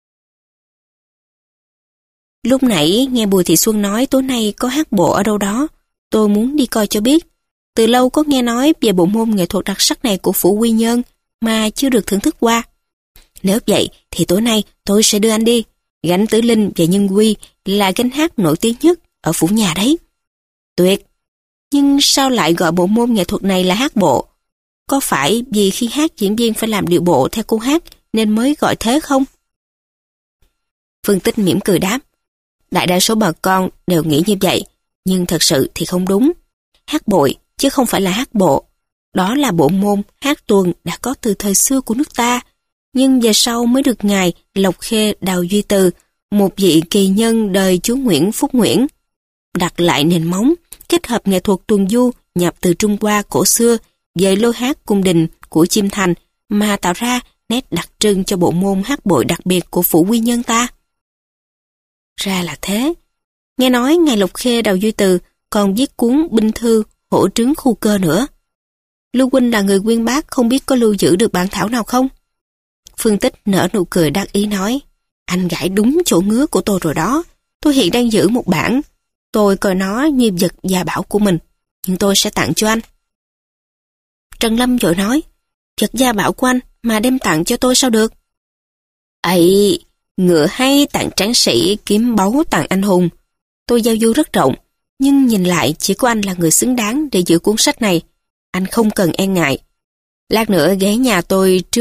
Lúc nãy nghe Bùi Thị Xuân nói tối nay có hát bộ ở đâu đó, tôi muốn đi coi cho biết. Từ lâu có nghe nói về bộ môn nghệ thuật đặc sắc này của Phủ Quy Nhơn mà chưa được thưởng thức qua. Nếu vậy thì tối nay tôi sẽ đưa anh đi. Gánh Tử Linh và Nhân Quy là gánh hát nổi tiếng nhất ở phủ nhà đấy. Tuyệt! Nhưng sao lại gọi bộ môn nghệ thuật này là hát bộ? Có phải vì khi hát diễn viên phải làm điệu bộ theo câu hát nên mới gọi thế không? Phương Tích mỉm cười đáp. Đại đa số bà con đều nghĩ như vậy, nhưng thật sự thì không đúng. Hát bội chứ không phải là hát bộ. Đó là bộ môn hát tuồng đã có từ thời xưa của nước ta, nhưng về sau mới được ngài Lộc Khê Đào Duy Từ, một vị kỳ nhân đời chúa Nguyễn Phúc Nguyễn, đặt lại nền móng, kết hợp nghệ thuật tuồng du nhập từ Trung Hoa cổ xưa với lối hát cung đình của Chiêm Thành mà tạo ra nét đặc trưng cho bộ môn hát bội đặc biệt của Phủ Quy Nhân ta. Ra là thế. Nghe nói ngài Lộc Khê Đào Duy Từ còn viết cuốn binh thư hổ trướng khu cơ nữa. Lưu huynh là người uyên bác, không biết có lưu giữ được bản thảo nào không? Phương Tích nở nụ cười đắc ý nói, anh gãi đúng chỗ ngứa của tôi rồi đó. Tôi hiện đang giữ một bản. Tôi coi nó như vật gia bảo của mình, nhưng tôi sẽ tặng cho anh. Trần Lâm vội nói, vật gia bảo của anh mà đem tặng cho tôi sao được? Ấy, ngựa hay tặng tráng sĩ, kiếm báu tặng anh hùng. Tôi giao du rất rộng, nhưng nhìn lại chỉ có anh là người xứng đáng để giữ cuốn sách này. Anh không cần e ngại. Lát nữa ghé nhà tôi trước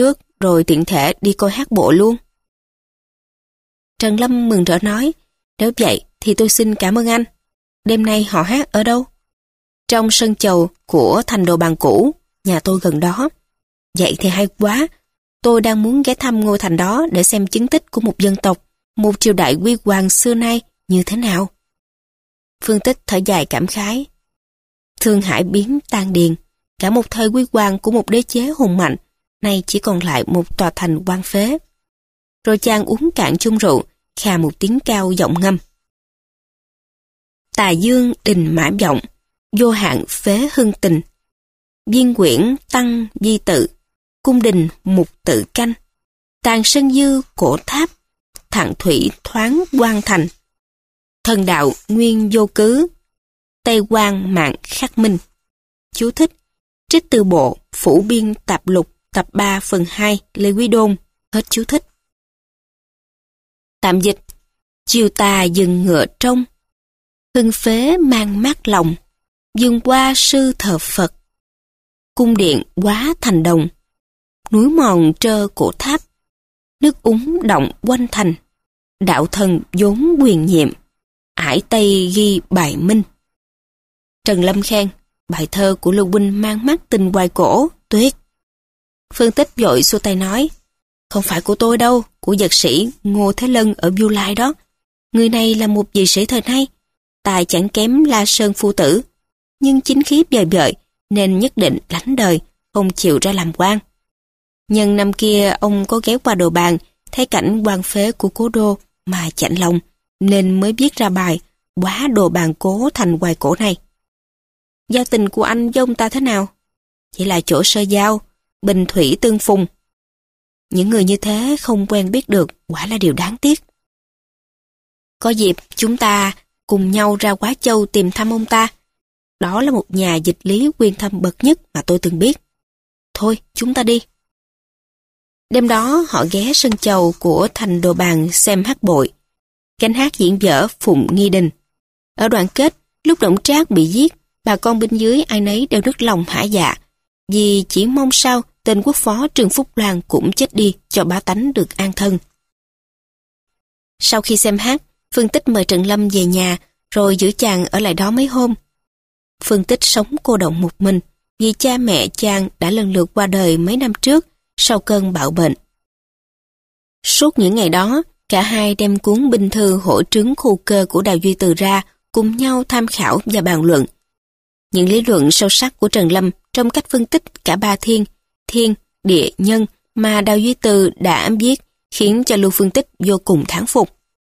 rồi tiện thể đi coi hát bộ luôn. Trần Lâm mừng rỡ nói, nếu vậy thì tôi xin cảm ơn anh. Đêm nay họ hát ở đâu? Trong sân chầu của thành đồ bàn cũ, nhà tôi gần đó. Vậy thì hay quá, tôi đang muốn ghé thăm ngôi thành đó để xem chứng tích của một dân tộc, một triều đại huy hoàng xưa nay như thế nào. Phương Tích thở dài cảm khái. Thương Hải biến tan điền, cả một thời huy hoàng của một đế chế hùng mạnh, nay chỉ còn lại một tòa thành hoang phế. Rồi chàng uống cạn chung rượu, khà một tiếng cao giọng ngâm. Tà dương đình mã vọng, vô hạn phế hưng tình. Viên quyển tăng di tự, cung đình mục tự canh. Tàn sân dư cổ tháp, thạng thủy thoáng quang thành. Thần đạo nguyên vô cứ, Tây Quang mạng khắc minh. Chú thích, trích từ bộ Phủ biên tạp lục tập ba phần hai Lê Quý Đôn. Hết chú thích. Tạm dịch, chiều tà dừng ngựa trông, hưng phế mang mát lòng, dừng qua sư thờ Phật. Cung điện quá thành đồng, núi mòn trơ cổ tháp, nước úng động quanh thành, đạo thần vốn quyền nhiệm, ải Tây ghi bài minh. Trần Lâm khen, bài thơ của Lưu huynh mang mát tình hoài cổ, tuyệt. Phương Tích vội xua tay nói, không phải của tôi đâu, của dật sĩ Ngô Thế Lân ở Vu Lai đó. Người này là một vị sĩ thời nay, tài chẳng kém La Sơn phu tử, nhưng chính khí vời vợi nên nhất định lánh đời, không chịu ra làm quan. Nhân năm kia ông có ghé qua đồ bàn, thấy cảnh hoang phế của cố đô mà chạnh lòng, nên mới viết ra bài Quá đồ bàn cố thành hoài cổ này. Giao tình của anh với ông ta thế nào? Chỉ là chỗ sơ giao, bình thủy tương phùng. Những người như thế không quen biết được, quả là điều đáng tiếc. Có dịp chúng ta cùng nhau ra Quá Châu tìm thăm ông ta. Đó là một nhà dịch lý quyên thâm bậc nhất mà tôi từng biết. Thôi, chúng ta đi. Đêm đó họ ghé sân chầu của thành đồ bàn xem hát bội. Cánh hát diễn dở Phụng Nghi Đình. Ở đoạn kết, lúc Đổng Trác bị giết, bà con bên dưới ai nấy đều nức lòng hả dạ, vì chỉ mong sao tên quốc phó Trương Phúc Loan cũng chết đi cho bá tánh được an thân. Sau khi xem hát, Phương Tích mời Trần Lâm về nhà, rồi giữ chàng ở lại đó mấy hôm. Phương Tích sống cô độc một mình, vì cha mẹ chàng đã lần lượt qua đời mấy năm trước sau cơn bạo bệnh. Suốt những ngày đó, cả hai đem cuốn binh thư hổ trướng khu cơ của Đào Duy Từ ra, cùng nhau tham khảo và bàn luận. Những lý luận sâu sắc của Trần Lâm trong cách phân tích cả ba thiên, thiên, địa, nhân mà Đào Duy Từ đã viết khiến cho Lưu Phương Tích vô cùng thán phục.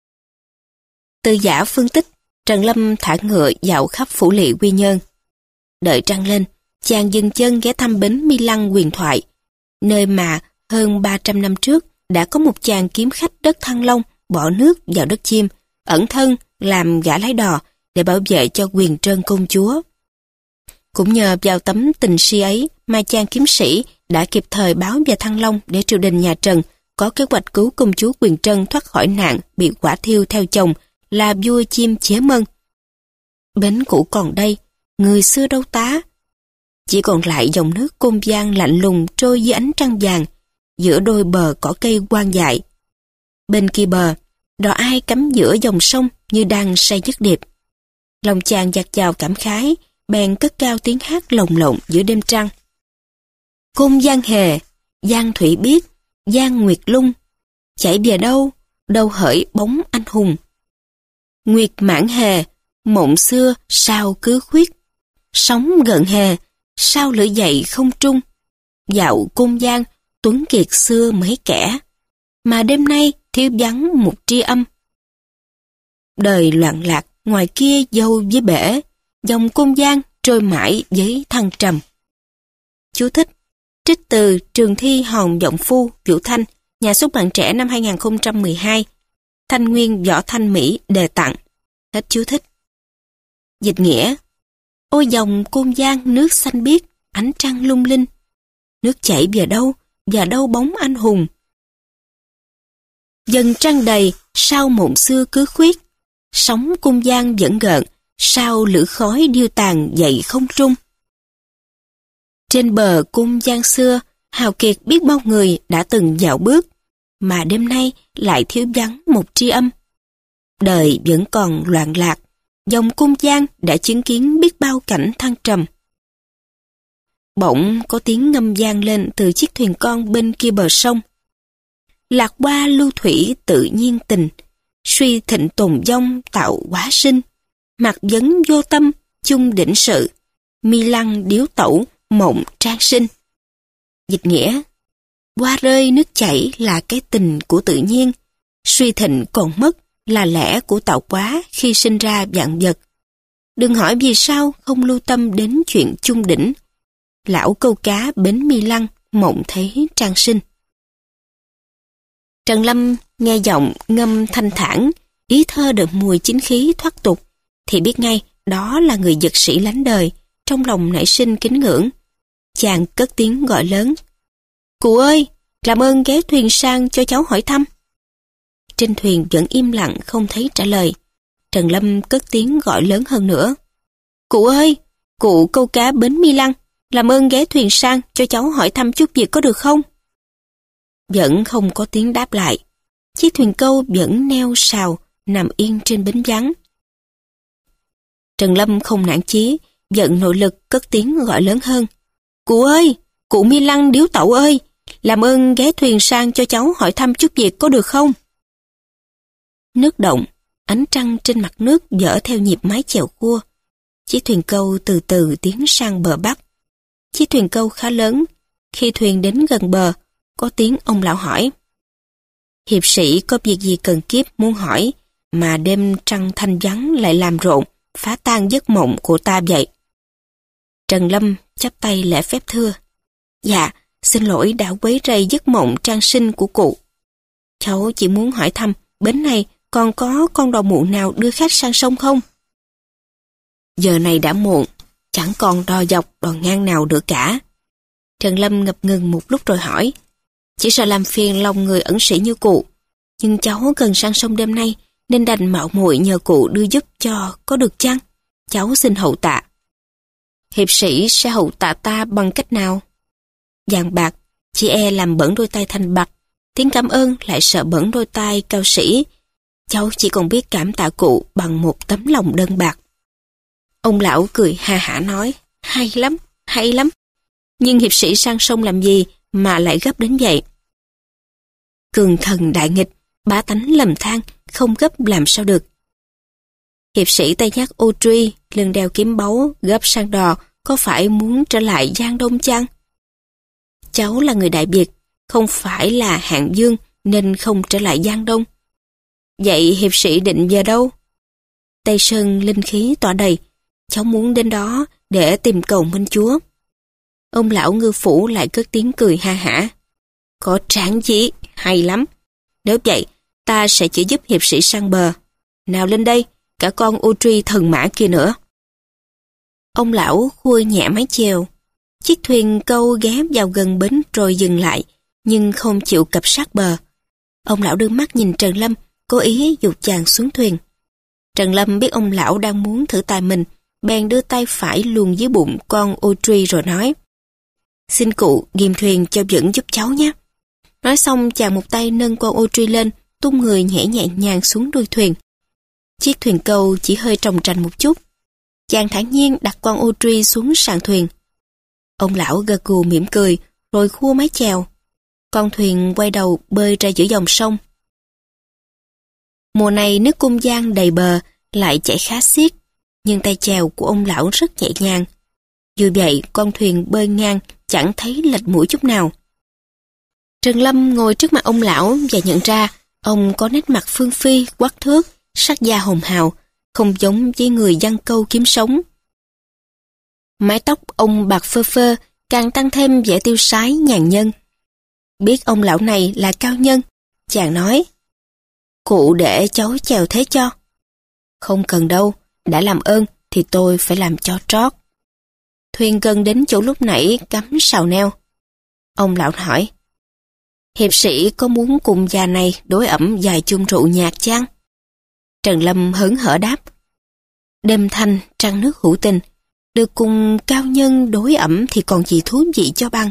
Từ giả phân tích, Trần Lâm thả ngựa dạo khắp phủ lỵ Quy Nhơn. Đợi trăng lên, chàng dừng chân ghé thăm bến Mi Lăng huyền thoại, nơi mà hơn ba trăm năm trước đã có một chàng kiếm khách đất Thăng Long bỏ nước vào đất Chiêm, ẩn thân làm gã lái đò để bảo vệ cho Quyền Trân công chúa. Cũng nhờ vào tấm tình si ấy mà chàng kiếm sĩ đã kịp thời báo về Thăng Long để triều đình nhà Trần có kế hoạch cứu công chúa Quyền Trân thoát khỏi nạn bị hỏa thiêu theo chồng là vua Chiêm Chế Mân. Bến cũ còn đây, người xưa đâu tá. Chỉ còn lại dòng nước Côn Giang lạnh lùng trôi dưới ánh trăng vàng, giữa đôi bờ cỏ cây hoang dại. Bên kia bờ, đò ai cắm giữa dòng sông như đang say giấc điệp. Lòng chàng dạt dào cảm khái, bèn cất cao tiếng hát lồng lộng giữa đêm trăng. Côn Giang hề, Giang thủy biết, Giang nguyệt lung, chảy về đâu, đâu hỡi bóng anh hùng. Nguyệt mãn hề, mộng xưa sao cứ khuyết, sóng gợn hề, sao lửa dậy không trung. Dạo Côn Giang, tuấn kiệt xưa mấy kẻ, mà đêm nay thiếu vắng một tri âm. Đời loạn lạc, ngoài kia dâu với bể, dòng Côn Giang trôi mãi với thăng trầm. Chú thích, trích từ Trường thi Hòn Vọng Phu, Vũ Thanh, nhà xuất bản trẻ năm hai nghìn không trăm mười hai, Thanh Nguyên Võ Thanh Mỹ đề tặng. Hết chú thích. Dịch nghĩa, ôi dòng Côn Giang nước xanh biếc, ánh trăng lung linh. Nước chảy về đâu, và đâu bóng anh hùng. Dần trăng đầy, sao mộng xưa cứ khuyết, sóng Côn Giang vẫn gợn, sao lửa khói điêu tàn dậy không trung. Trên bờ Côn Giang xưa, hào kiệt biết bao người đã từng dạo bước, mà đêm nay lại thiếu vắng một tri âm. Đời vẫn còn loạn lạc, dòng cung giang đã chứng kiến biết bao cảnh thăng trầm. Bỗng có tiếng ngâm vang lên từ chiếc thuyền con bên kia bờ sông. Lạc qua lưu thủy tự nhiên tình, suy thịnh tồn vong tạo hóa sinh, mặc vấn vô tâm chung đỉnh sự, mi lăng điếu tẩu mộng trang sinh. Dịch nghĩa: hoa rơi nước chảy là cái tình của tự nhiên, suy thịnh còn mất là lẽ của tạo hóa khi sinh ra vạn vật. Đừng hỏi vì sao không lưu tâm đến chuyện chung đỉnh. Lão câu cá bến mi lăng mộng thấy trang sinh. Trần Lâm nghe giọng ngâm thanh thản, ý thơ đượm mùi chính khí thoát tục, thì biết ngay đó là người dật sĩ lánh đời, trong lòng nảy sinh kính ngưỡng. Chàng cất tiếng gọi lớn: "Cụ ơi, làm ơn ghé thuyền sang cho cháu hỏi thăm." Trên thuyền vẫn im lặng không thấy trả lời. Trần Lâm cất tiếng gọi lớn hơn nữa: "Cụ ơi, cụ câu cá bến mi lăng, làm ơn ghé thuyền sang cho cháu hỏi thăm chút việc có được không?" Vẫn không có tiếng đáp lại. Chiếc thuyền câu vẫn neo sào nằm yên trên bến vắng. Trần Lâm không nản chí, vận nội lực cất tiếng gọi lớn hơn: "Cụ ơi, cụ mi lăng điếu tẩu ơi, làm ơn ghé thuyền sang cho cháu hỏi thăm chút việc có được không?" Nước động, ánh trăng trên mặt nước dở theo nhịp mái chèo cua. Chiếc thuyền câu từ từ tiến sang bờ bắc. Chiếc thuyền câu khá lớn. Khi thuyền đến gần bờ, có tiếng ông lão hỏi: "Hiệp sĩ có việc gì cần kiếp muốn hỏi, mà đêm trăng thanh vắng lại làm rộn, phá tan giấc mộng của ta vậy?" Trần Lâm chắp tay lễ phép thưa: "Dạ, xin lỗi đã quấy rầy giấc mộng trang sinh của cụ. Cháu chỉ muốn hỏi thăm bến này còn có con đò muộn nào đưa khách sang sông không?" Giờ này đã muộn, chẳng còn đò dọc đò ngang nào nữa cả. Trần Lâm ngập ngừng một lúc rồi hỏi: "Chỉ sợ làm phiền lòng người ẩn sĩ như cụ, nhưng cháu cần sang sông đêm nay nên đành mạo muội nhờ cụ đưa giúp cho, có được chăng? Cháu xin hậu tạ." "Hiệp sĩ sẽ hậu tạ ta bằng cách nào?" "Vàng bạc, chỉ e làm bẩn đôi tay thanh bạch, tiếng cảm ơn lại sợ bẩn đôi tay cao sĩ. Cháu chỉ còn biết cảm tạ cụ bằng một tấm lòng đơn bạc." Ông lão cười ha hả nói: "Hay lắm, hay lắm. Nhưng hiệp sĩ sang sông làm gì mà lại gấp đến vậy?" Cường thần đại nghịch, bá tánh lầm than, không gấp làm sao được. Hiệp sĩ tay nhắc ô truy, lưng đeo kiếm báu, gấp sang đò, có phải muốn trở lại Giang Đông chăng? Cháu là người Đại Việt, không phải là hạng dương, nên không trở lại Giang Đông. Vậy hiệp sĩ định về đâu? Tây Sơn linh khí tỏa đầy, cháu muốn đến đó để tìm cầu Minh Chúa. Ông lão ngư phủ lại cất tiếng cười ha hả: "Có tráng chí, hay lắm. Nếu vậy, ta sẽ chỉ giúp hiệp sĩ sang bờ. Nào lên đây, cả con ô truy thần mã kia nữa." Ông lão khua nhẹ mái chèo. Chiếc thuyền câu ghé vào gần bến rồi dừng lại, nhưng không chịu cập sát bờ. Ông lão đưa mắt nhìn Trần Lâm, cố ý giục chàng xuống thuyền. Trần Lâm biết ông lão đang muốn thử tài mình, bèn đưa tay phải luồn dưới bụng con ô truy rồi nói: "Xin cụ ghìm thuyền cho vững giúp cháu nhé." Nói xong chàng một tay nâng con ô truy lên, tung người nhảy nhẹ nhàng xuống đuôi thuyền. Chiếc thuyền câu chỉ hơi trồng trành một chút. Chàng thản nhiên đặt con ô truy xuống sàn thuyền. Ông lão gật gù mỉm cười, rồi khua mái chèo. Con thuyền quay đầu bơi ra giữa dòng sông. Mùa này nước Cung Giang đầy bờ, lại chảy khá xiết, nhưng tay chèo của ông lão rất nhẹ nhàng. Dù vậy, con thuyền bơi ngang chẳng thấy lệch mũi chút nào. Trần Lâm ngồi trước mặt ông lão và nhận ra ông có nét mặt phương phi, quắc thước, sắc da hồng hào, không giống với người giăng câu kiếm sống. Mái tóc ông bạc phơ phơ, càng tăng thêm vẻ tiêu sái nhàn nhân. Biết ông lão này là cao nhân, chàng nói: "Cụ để cháu chèo thế cho." "Không cần đâu, đã làm ơn thì tôi phải làm cho trót." Thuyền gần đến chỗ lúc nãy cắm sào neo. Ông lão hỏi: "Hiệp sĩ có muốn cùng già này đối ẩm vài chung rượu nhạt chăng?" Trần Lâm hớn hở đáp: "Đêm thanh trăng nước hữu tình, được cùng cao nhân đối ẩm thì còn gì thú vị cho bằng.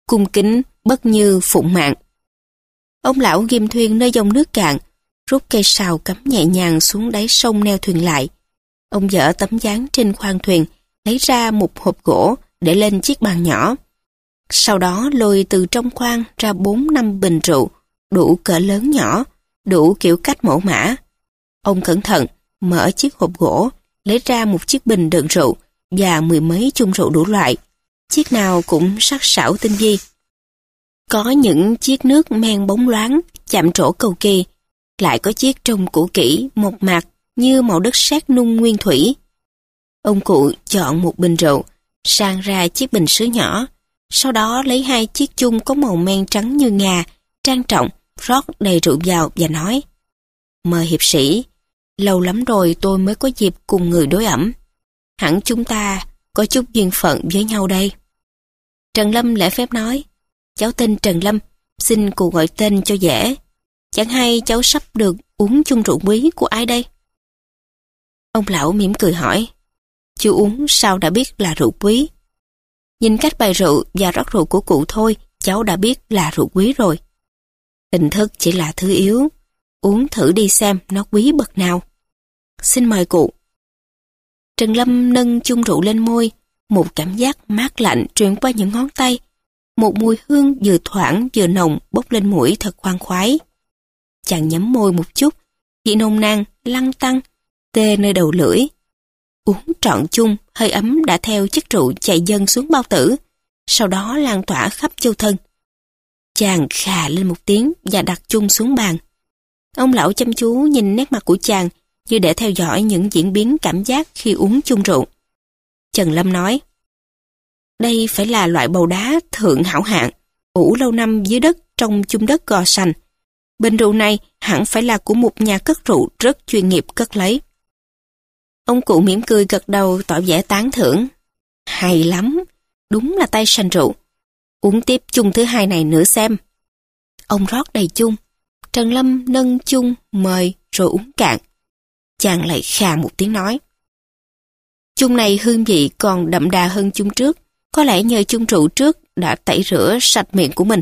cung kính bất như phụng mạng. Ông lão ghim thuyền nơi dòng nước cạn, rút cây sào cắm nhẹ nhàng xuống đáy sông neo thuyền lại. Ông dỡ tấm dáng trên khoang thuyền, lấy ra một hộp gỗ để lên chiếc bàn nhỏ. Sau đó lôi từ trong khoang ra bốn năm bình rượu, đủ cỡ lớn nhỏ, đủ kiểu cách mẫu mã. Ông cẩn thận mở chiếc hộp gỗ, lấy ra một chiếc bình đựng rượu và mười mấy chung rượu đủ loại, chiếc nào cũng sắc sảo tinh vi. Có những chiếc nước men bóng loáng, chạm trổ cầu kỳ, lại có chiếc trông cũ kỹ, mộc mạc như màu đất sét nung nguyên thủy. Ông cụ chọn một bình rượu, sang ra chiếc bình sứ nhỏ, sau đó lấy hai chiếc chung có màu men trắng như ngà, trang trọng, rót đầy rượu vào và nói: "Mời hiệp sĩ, lâu lắm rồi tôi mới có dịp cùng người đối ẩm. Hẳn chúng ta có chút duyên phận với nhau đây." Trần Lâm lễ phép nói: "Cháu tên Trần Lâm, xin cụ gọi tên cho dễ. Chẳng hay cháu sắp được uống chung rượu quý của ai đây?" Ông lão mỉm cười hỏi: "Chưa uống sao đã biết là rượu quý? Nhìn cách bày rượu và rót rượu của cụ thôi, cháu đã biết là rượu quý rồi. Hình thức chỉ là thứ yếu, uống thử đi xem nó quý bậc nào. Xin mời cụ." Trần Lâm nâng chung rượu lên môi, một cảm giác mát lạnh truyền qua những ngón tay, một mùi hương vừa thoảng vừa nồng bốc lên mũi thật khoan khoái. Chàng nhắm môi một chút, vị nồng nàn lăn tăn, tê nơi đầu lưỡi. Uống trọn chung, hơi ấm đã theo chất rượu chạy dần xuống bao tử, sau đó lan tỏa khắp châu thân. Chàng khà lên một tiếng và đặt chung xuống bàn. Ông lão chăm chú nhìn nét mặt của chàng như để theo dõi những diễn biến cảm giác khi uống chung rượu. Trần Lâm nói: "Đây phải là loại bầu đá thượng hảo hạng, ủ lâu năm dưới đất trong chung đất gò sành. Bình rượu này hẳn phải là của một nhà cất rượu rất chuyên nghiệp cất lấy." Ông cụ mỉm cười gật đầu tỏ vẻ tán thưởng: "Hay lắm, đúng là tay sành rượu. Uống tiếp chung thứ hai này nữa xem." Ông rót đầy chung. Trần Lâm nâng chung mời rồi uống cạn. Chàng lại khà một tiếng nói: "Chung này hương vị còn đậm đà hơn chung trước, có lẽ nhờ chung rượu trước đã tẩy rửa sạch miệng của mình."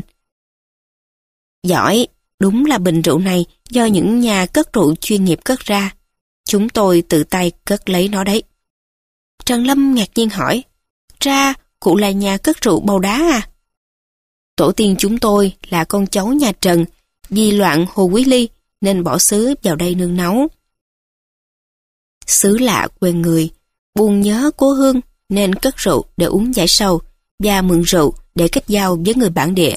"Giỏi, đúng là bình rượu này do những nhà cất rượu chuyên nghiệp cất ra. Chúng tôi tự tay cất lấy nó đấy." Trần Lâm ngạc nhiên hỏi: "Ra, cụ là nhà cất rượu bầu đá à?" "Tổ tiên chúng tôi là con cháu nhà Trần, vì loạn Hồ Quý Ly nên bỏ xứ vào đây nương náu. Xứ lạ quê người, buồn nhớ cố hương nên cất rượu để uống giải sầu và mượn rượu để kết giao với người bản địa.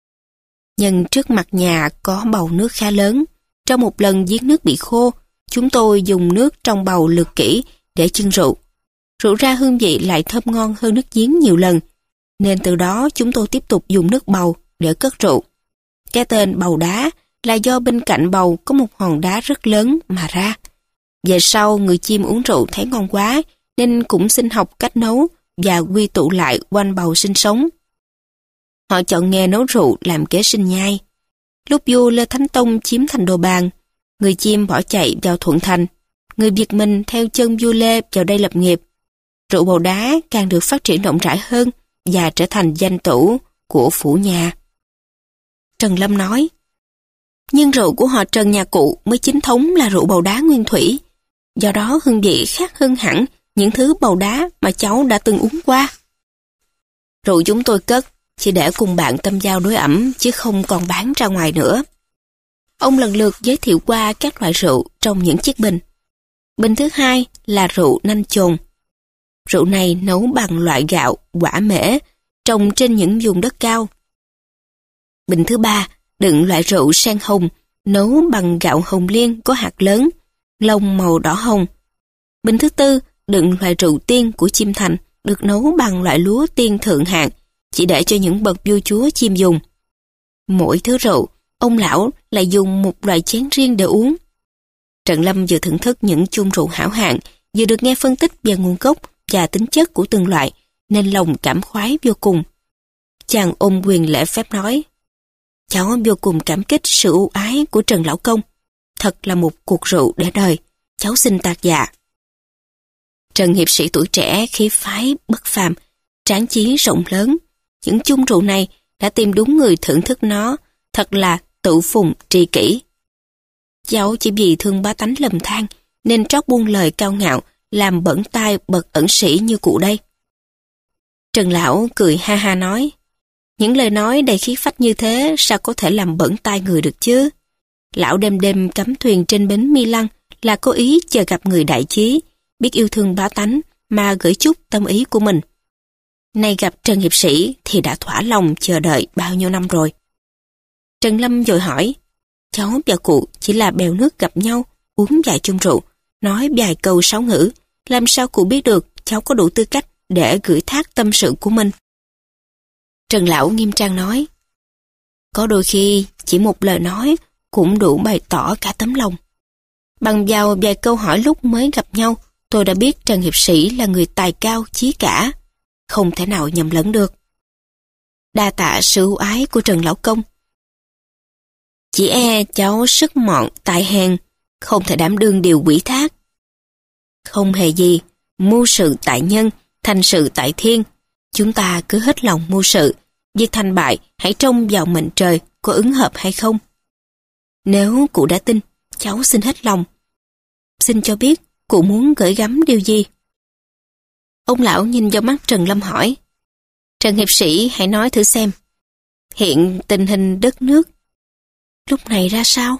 Nhưng trước mặt nhà có bầu nước khá lớn, trong một lần giếng nước bị khô, chúng tôi dùng nước trong bầu lược kỹ để chưng rượu. Rượu ra hương vị lại thơm ngon hơn nước giếng nhiều lần, nên từ đó chúng tôi tiếp tục dùng nước bầu để cất rượu. Cái tên bầu đá là do bên cạnh bầu có một hòn đá rất lớn mà ra. Về sau người Chim uống rượu thấy ngon quá nên cũng xin học cách nấu và quy tụ lại quanh bầu sinh sống. Họ chọn nghề nấu rượu làm kế sinh nhai. Lúc vua Lê Thánh Tông chiếm thành Đồ Bàn, người Chim bỏ chạy vào Thuận Thành, người Việt mình theo chân vua Lê vào đây lập nghiệp. Rượu bầu đá càng được phát triển rộng rãi hơn và trở thành danh tủ của phủ nhà." Trần Lâm nói: "Nhưng rượu của họ Trần nhà cụ mới chính thống là rượu bầu đá nguyên thủy, do đó hương vị khác hơn hẳn những thứ bầu đá mà cháu đã từng uống qua. Rượu chúng tôi cất chỉ để cùng bạn tâm giao đối ẩm chứ không còn bán ra ngoài nữa." Ông lần lượt giới thiệu qua các loại rượu trong những chiếc bình. Bình thứ hai là rượu nanh chồn. Rượu này nấu bằng loại gạo quả mễ trồng trên những vùng đất cao. Bình thứ ba đựng loại rượu sen hồng nấu bằng gạo hồng liên có hạt lớn, lông màu đỏ hồng. Bình thứ tư đựng loại rượu tiên của Chiêm Thành được nấu bằng loại lúa tiên thượng hạng chỉ để cho những bậc vua chúa Chiêm dùng. Mỗi thứ rượu, ông lão lại dùng một loại chén riêng để uống. Trần Lâm vừa thưởng thức những chung rượu hảo hạng, vừa được nghe phân tích về nguồn gốc và tính chất của từng loại, nên lòng cảm khoái vô cùng. Chàng ôm quyền lễ phép nói: "Cháu vô cùng cảm kích sự ưu ái của Trần Lão Công. Thật là một cuộc rượu để đời, cháu xin tạc dạ." Trần hiệp sĩ tuổi trẻ khí phái bất phàm, tráng chí rộng lớn. Những chung rượu này đã tìm đúng người thưởng thức nó, thật là tự phùng tri kỷ. Cháu chỉ vì thương bá tánh lầm than, nên trót buông lời cao ngạo, làm bẩn tai bậc ẩn sĩ như cụ đây. Trần Lão cười ha ha nói, những lời nói đầy khí phách như thế sao có thể làm bẩn tai người được chứ? Lão đêm đêm cắm thuyền trên bến Mi Lăng là có ý chờ gặp người đại chí, biết yêu thương bá tánh mà gửi chút tâm ý của mình. Nay gặp Trần hiệp sĩ thì đã thỏa lòng chờ đợi bao nhiêu năm rồi. Trần Lâm vội hỏi, cháu và cụ chỉ là bèo nước gặp nhau, uống vài chung rượu, nói vài câu sáo ngữ, làm sao cụ biết được cháu có đủ tư cách để gửi thác tâm sự của mình? Trần Lão nghiêm trang nói, có đôi khi chỉ một lời nói cũng đủ bày tỏ cả tấm lòng. Bằng vào vài câu hỏi lúc mới gặp nhau, tôi đã biết Trần hiệp sĩ là người tài cao chí cả, không thể nào nhầm lẫn được. Đa tạ sự ưu ái của Trần Lão Công. Chỉ e cháu sức mọn tài hèn, không thể đảm đương điều quỷ thác. Không hề gì, mưu sự tại nhân, thành sự tại thiên. Chúng ta cứ hết lòng mưu sự, việc thành bại hãy trông vào mệnh trời có ứng hợp hay không. Nếu cụ đã tin, cháu xin hết lòng. Xin cho biết cụ muốn gửi gắm điều gì? Ông lão nhìn vào mắt Trần Lâm hỏi, Trần hiệp sĩ hãy nói thử xem, hiện tình hình đất nước lúc này ra sao?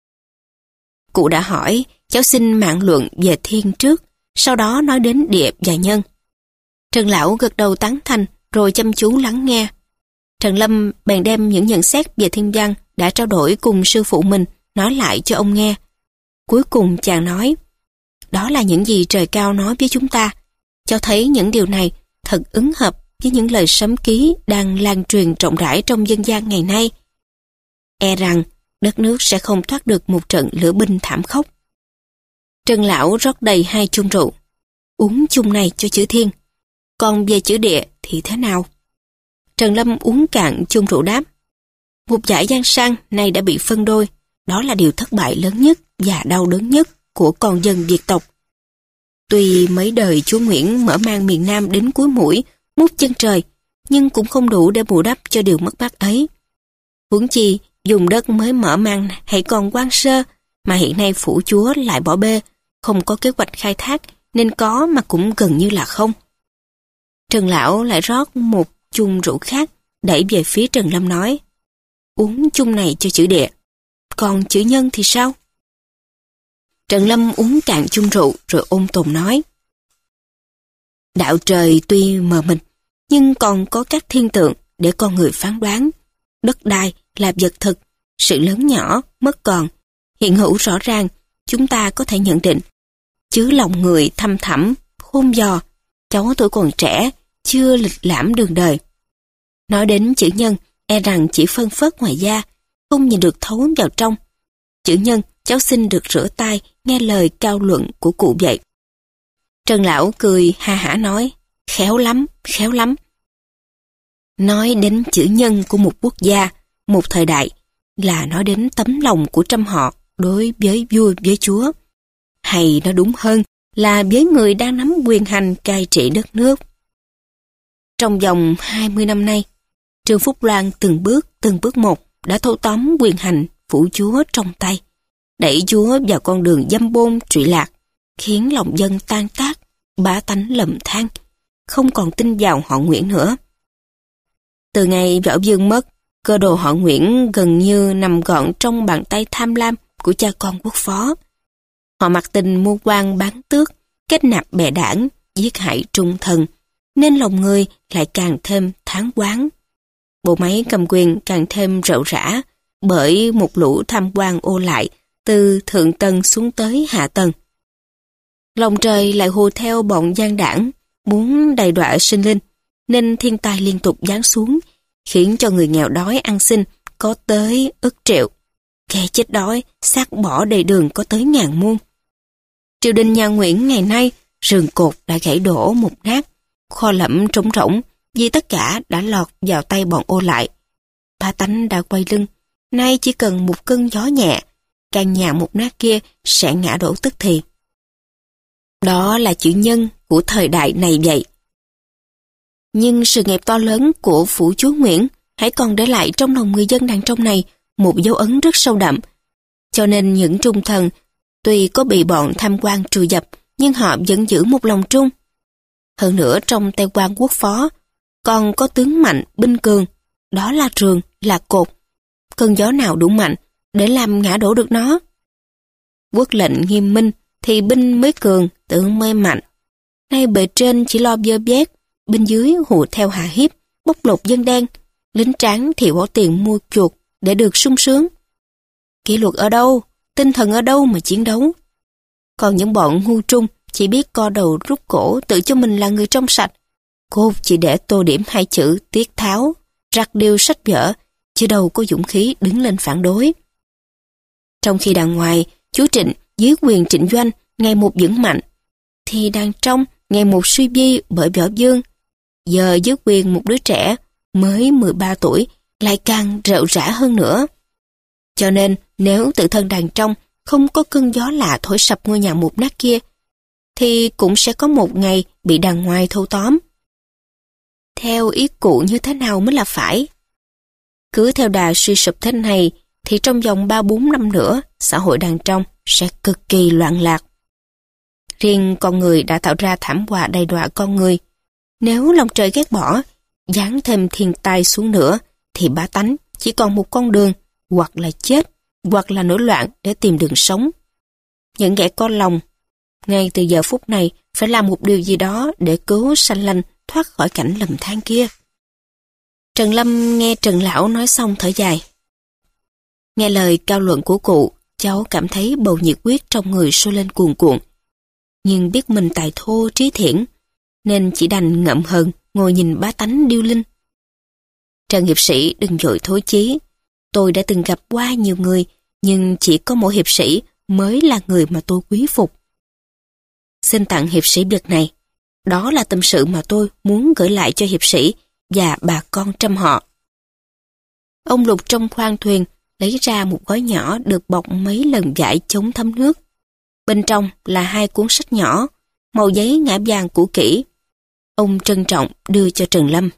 Cụ đã hỏi, cháu xin mạng luận về thiên trước, sau đó nói đến địa và nhân. Trần Lão gật đầu tán thành, rồi chăm chú lắng nghe. Trần Lâm bèn đem những nhận xét về thiên văn đã trao đổi cùng sư phụ mình, nói lại cho ông nghe. Cuối cùng chàng nói, đó là những gì trời cao nói với chúng ta, cho thấy những điều này thật ứng hợp với những lời sấm ký đang lan truyền rộng rãi trong dân gian ngày nay. E rằng đất nước sẽ không thoát được một trận lửa binh thảm khốc. Trần Lão rót đầy hai chung rượu, uống chung này cho chữ thiên, còn về chữ địa thì thế nào? Trần Lâm uống cạn chung rượu đáp, một dải giang sang nay đã bị phân đôi, đó là điều thất bại lớn nhất và đau đớn nhất của con dân Việt tộc. Tuy mấy đời chúa Nguyễn mở mang miền Nam đến cuối mũi, mút chân trời, nhưng cũng không đủ để bù đắp cho điều mất mát ấy. Huống chi, dùng đất mới mở mang hãy còn hoang sơ, mà hiện nay phủ chúa lại bỏ bê, không có kế hoạch khai thác, nên có mà cũng gần như là không. Trần Lão lại rót một chung rượu khác, đẩy về phía Trần Lâm nói, uống chung này cho chữ địa, còn chữ nhân thì sao? Trần Lâm uống cạn chung rượu rồi ôn tồn nói, đạo trời tuy mờ mịt, nhưng còn có các thiên tượng để con người phán đoán. Đất đai là vật thực, sự lớn nhỏ, mất còn, hiện hữu rõ ràng, chúng ta có thể nhận định. Chứ lòng người thăm thẳm, khôn dò, cháu tuổi còn trẻ, chưa lịch lãm đường đời. Nói đến chữ nhân, e rằng chỉ phân phớt ngoài da, không nhìn được thấu vào trong. Chữ nhân, cháu xin được rửa tay, nghe lời cao luận của cụ vậy. Trần Lão cười ha hả nói, khéo lắm, khéo lắm. Nói đến chữ nhân của một quốc gia, một thời đại, là nói đến tấm lòng của trăm họ đối với vua với chúa. Hay nói đúng hơn là với người đang nắm quyền hành cai trị đất nước. Trong vòng hai mươi năm nay, Trương Phúc Loan từng bước, từng bước một đã thâu tóm quyền hành phủ chúa trong tay, đẩy chúa vào con đường dâm bôn trụy lạc, khiến lòng dân tan tác, bá tánh lầm than, không còn tin vào họ Nguyễn nữa. Từ ngày Võ Vương mất, cơ đồ họ Nguyễn gần như nằm gọn trong bàn tay tham lam của cha con quốc phó. Họ mặc tình mua quan bán tước, kết nạp bè đảng, giết hại trung thần, nên lòng người lại càng thêm tháng quán. Bộ máy cầm quyền càng thêm rệu rã bởi một lũ tham quan ô lại từ thượng tầng xuống tới hạ tầng. Lòng trời lại hùa theo bọn gian đảng, muốn đầy đọa sinh linh, nên thiên tai liên tục giáng xuống, khiến cho người nghèo đói ăn xin có tới ức triệu. Kẻ chết đói, xác bỏ đầy đường có tới ngàn muôn. Triều đình nhà Nguyễn ngày nay, rừng cột đã gãy đổ một nát, kho lẫm trống rỗng, vì tất cả đã lọt vào tay bọn ô lại. Ba tánh đã quay lưng, nay chỉ cần một cơn gió nhẹ, căn nhà một nát kia sẽ ngã đổ tức thì. Đó là chữ nhân của thời đại này vậy. Nhưng sự nghiệp to lớn của phủ chúa Nguyễn hãy còn để lại trong lòng người dân đàn trong này một dấu ấn rất sâu đậm. Cho nên những trung thần, tuy có bị bọn tham quan trừ dập, nhưng họ vẫn giữ một lòng trung. Hơn nữa trong tay quan quốc phó, còn có tướng mạnh, binh cường, đó là trường, là cột. Cơn gió nào đủ mạnh để làm ngã đổ được nó? Quốc lệnh nghiêm minh thì binh mới cường, tướng mới mạnh. Nay bề trên chỉ lo vơ vét, bên dưới hùa theo hạ hiếp, bóc lột dân đen, lính tráng thì bỏ tiền mua chuộc để được sung sướng. Kỷ luật ở đâu, tinh thần ở đâu mà chiến đấu? Còn những bọn ngu trung chỉ biết co đầu rút cổ tự cho mình là người trong sạch, cốt chỉ để tô điểm hai chữ tiết tháo, rặt điều sách vở, chứ đâu có dũng khí đứng lên phản đối. Trong khi đàn ngoài, chú Trịnh dưới quyền Trịnh Doanh ngày một vững mạnh, thì đàn trong ngày một suy vi bởi Võ Dương. Giờ dưới quyền một đứa trẻ mới mười ba tuổi lại càng rệu rã hơn nữa. Cho nên nếu tự thân đàn trong không có cơn gió lạ thổi sập ngôi nhà mục nát kia, thì cũng sẽ có một ngày bị đàn ngoài thâu tóm. Theo ý cụ như thế nào mới là phải? Cứ theo đà suy sụp thế này, thì trong vòng ba bốn năm nữa, xã hội đàn trong sẽ cực kỳ loạn lạc. Riêng con người đã tạo ra thảm họa đầy đọa con người. Nếu lòng trời ghét bỏ, giáng thêm thiên tai xuống nữa, thì bá tánh chỉ còn một con đường, hoặc là chết, hoặc là nổi loạn để tìm đường sống. Những kẻ có lòng, ngay từ giờ phút này phải làm một điều gì đó để cứu Sanh Lanh thoát khỏi cảnh lầm than kia. Trần Lâm nghe Trần Lão nói xong thở dài. Nghe lời cao luận của cụ, cháu cảm thấy bầu nhiệt huyết trong người sôi lên cuồn cuộn. Nhưng biết mình tài thô trí thiển, nên chỉ đành ngậm hờn ngồi nhìn bá tánh điêu linh. Trần hiệp sĩ đừng vội thối chí. Tôi đã từng gặp qua nhiều người, nhưng chỉ có mỗi hiệp sĩ mới là người mà tôi quý phục. Xin tặng hiệp sĩ việc này. Đó là tâm sự mà tôi muốn gửi lại cho hiệp sĩ và bà con trăm họ. Ông lục trong khoang thuyền lấy ra một gói nhỏ được bọc mấy lần vải chống thấm nước. Bên trong là hai cuốn sách nhỏ, màu giấy ngã vàng cũ kỹ. Ông trân trọng đưa cho Trần Lâm.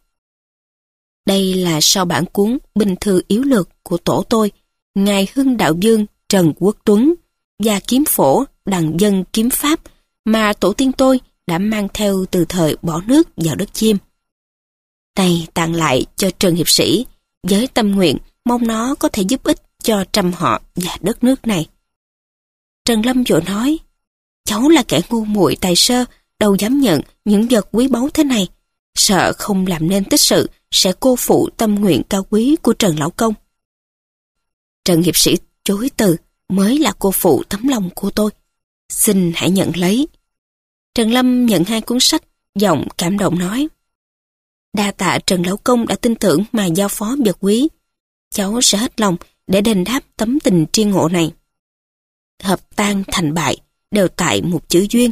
Đây là sau bản cuốn Binh thư yếu lược của tổ tôi, ngài Hưng Đạo Dương Trần Quốc Tuấn, và kiếm phổ Đằng Dân Kiếm Pháp mà tổ tiên tôi đã mang theo từ thời bỏ nước vào đất Chiêm. Này tặng lại cho Trần hiệp sĩ với tâm nguyện mong nó có thể giúp ích cho trăm họ và đất nước này. Trần Lâm vội nói, cháu là kẻ ngu muội tài sơ, đâu dám nhận những vật quý báu thế này, sợ không làm nên tích sự sẽ cô phụ tâm nguyện cao quý của Trần Lão Công. Trần hiệp sĩ chối từ, mới là cô phụ tấm lòng của tôi. Xin hãy nhận lấy. Trần Lâm nhận hai cuốn sách, giọng cảm động nói, đa tạ Trần Lão Công đã tin tưởng mà giao phó vật quý. Cháu sẽ hết lòng để đền đáp tấm tình tri ngộ này. Hợp tan thành bại đều tại một chữ duyên.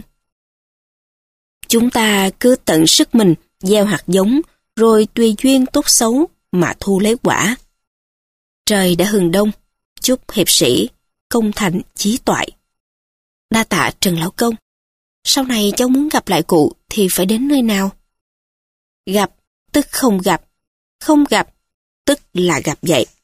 Chúng ta cứ tận sức mình gieo hạt giống, rồi tùy duyên tốt xấu mà thu lấy quả. Trời đã hừng đông, chúc hiệp sĩ công thành chí toại. Đa tạ Trần Lão Công. Sau này cháu muốn gặp lại cụ thì phải đến nơi nào? Gặp tức không gặp, không gặp tức là gặp vậy.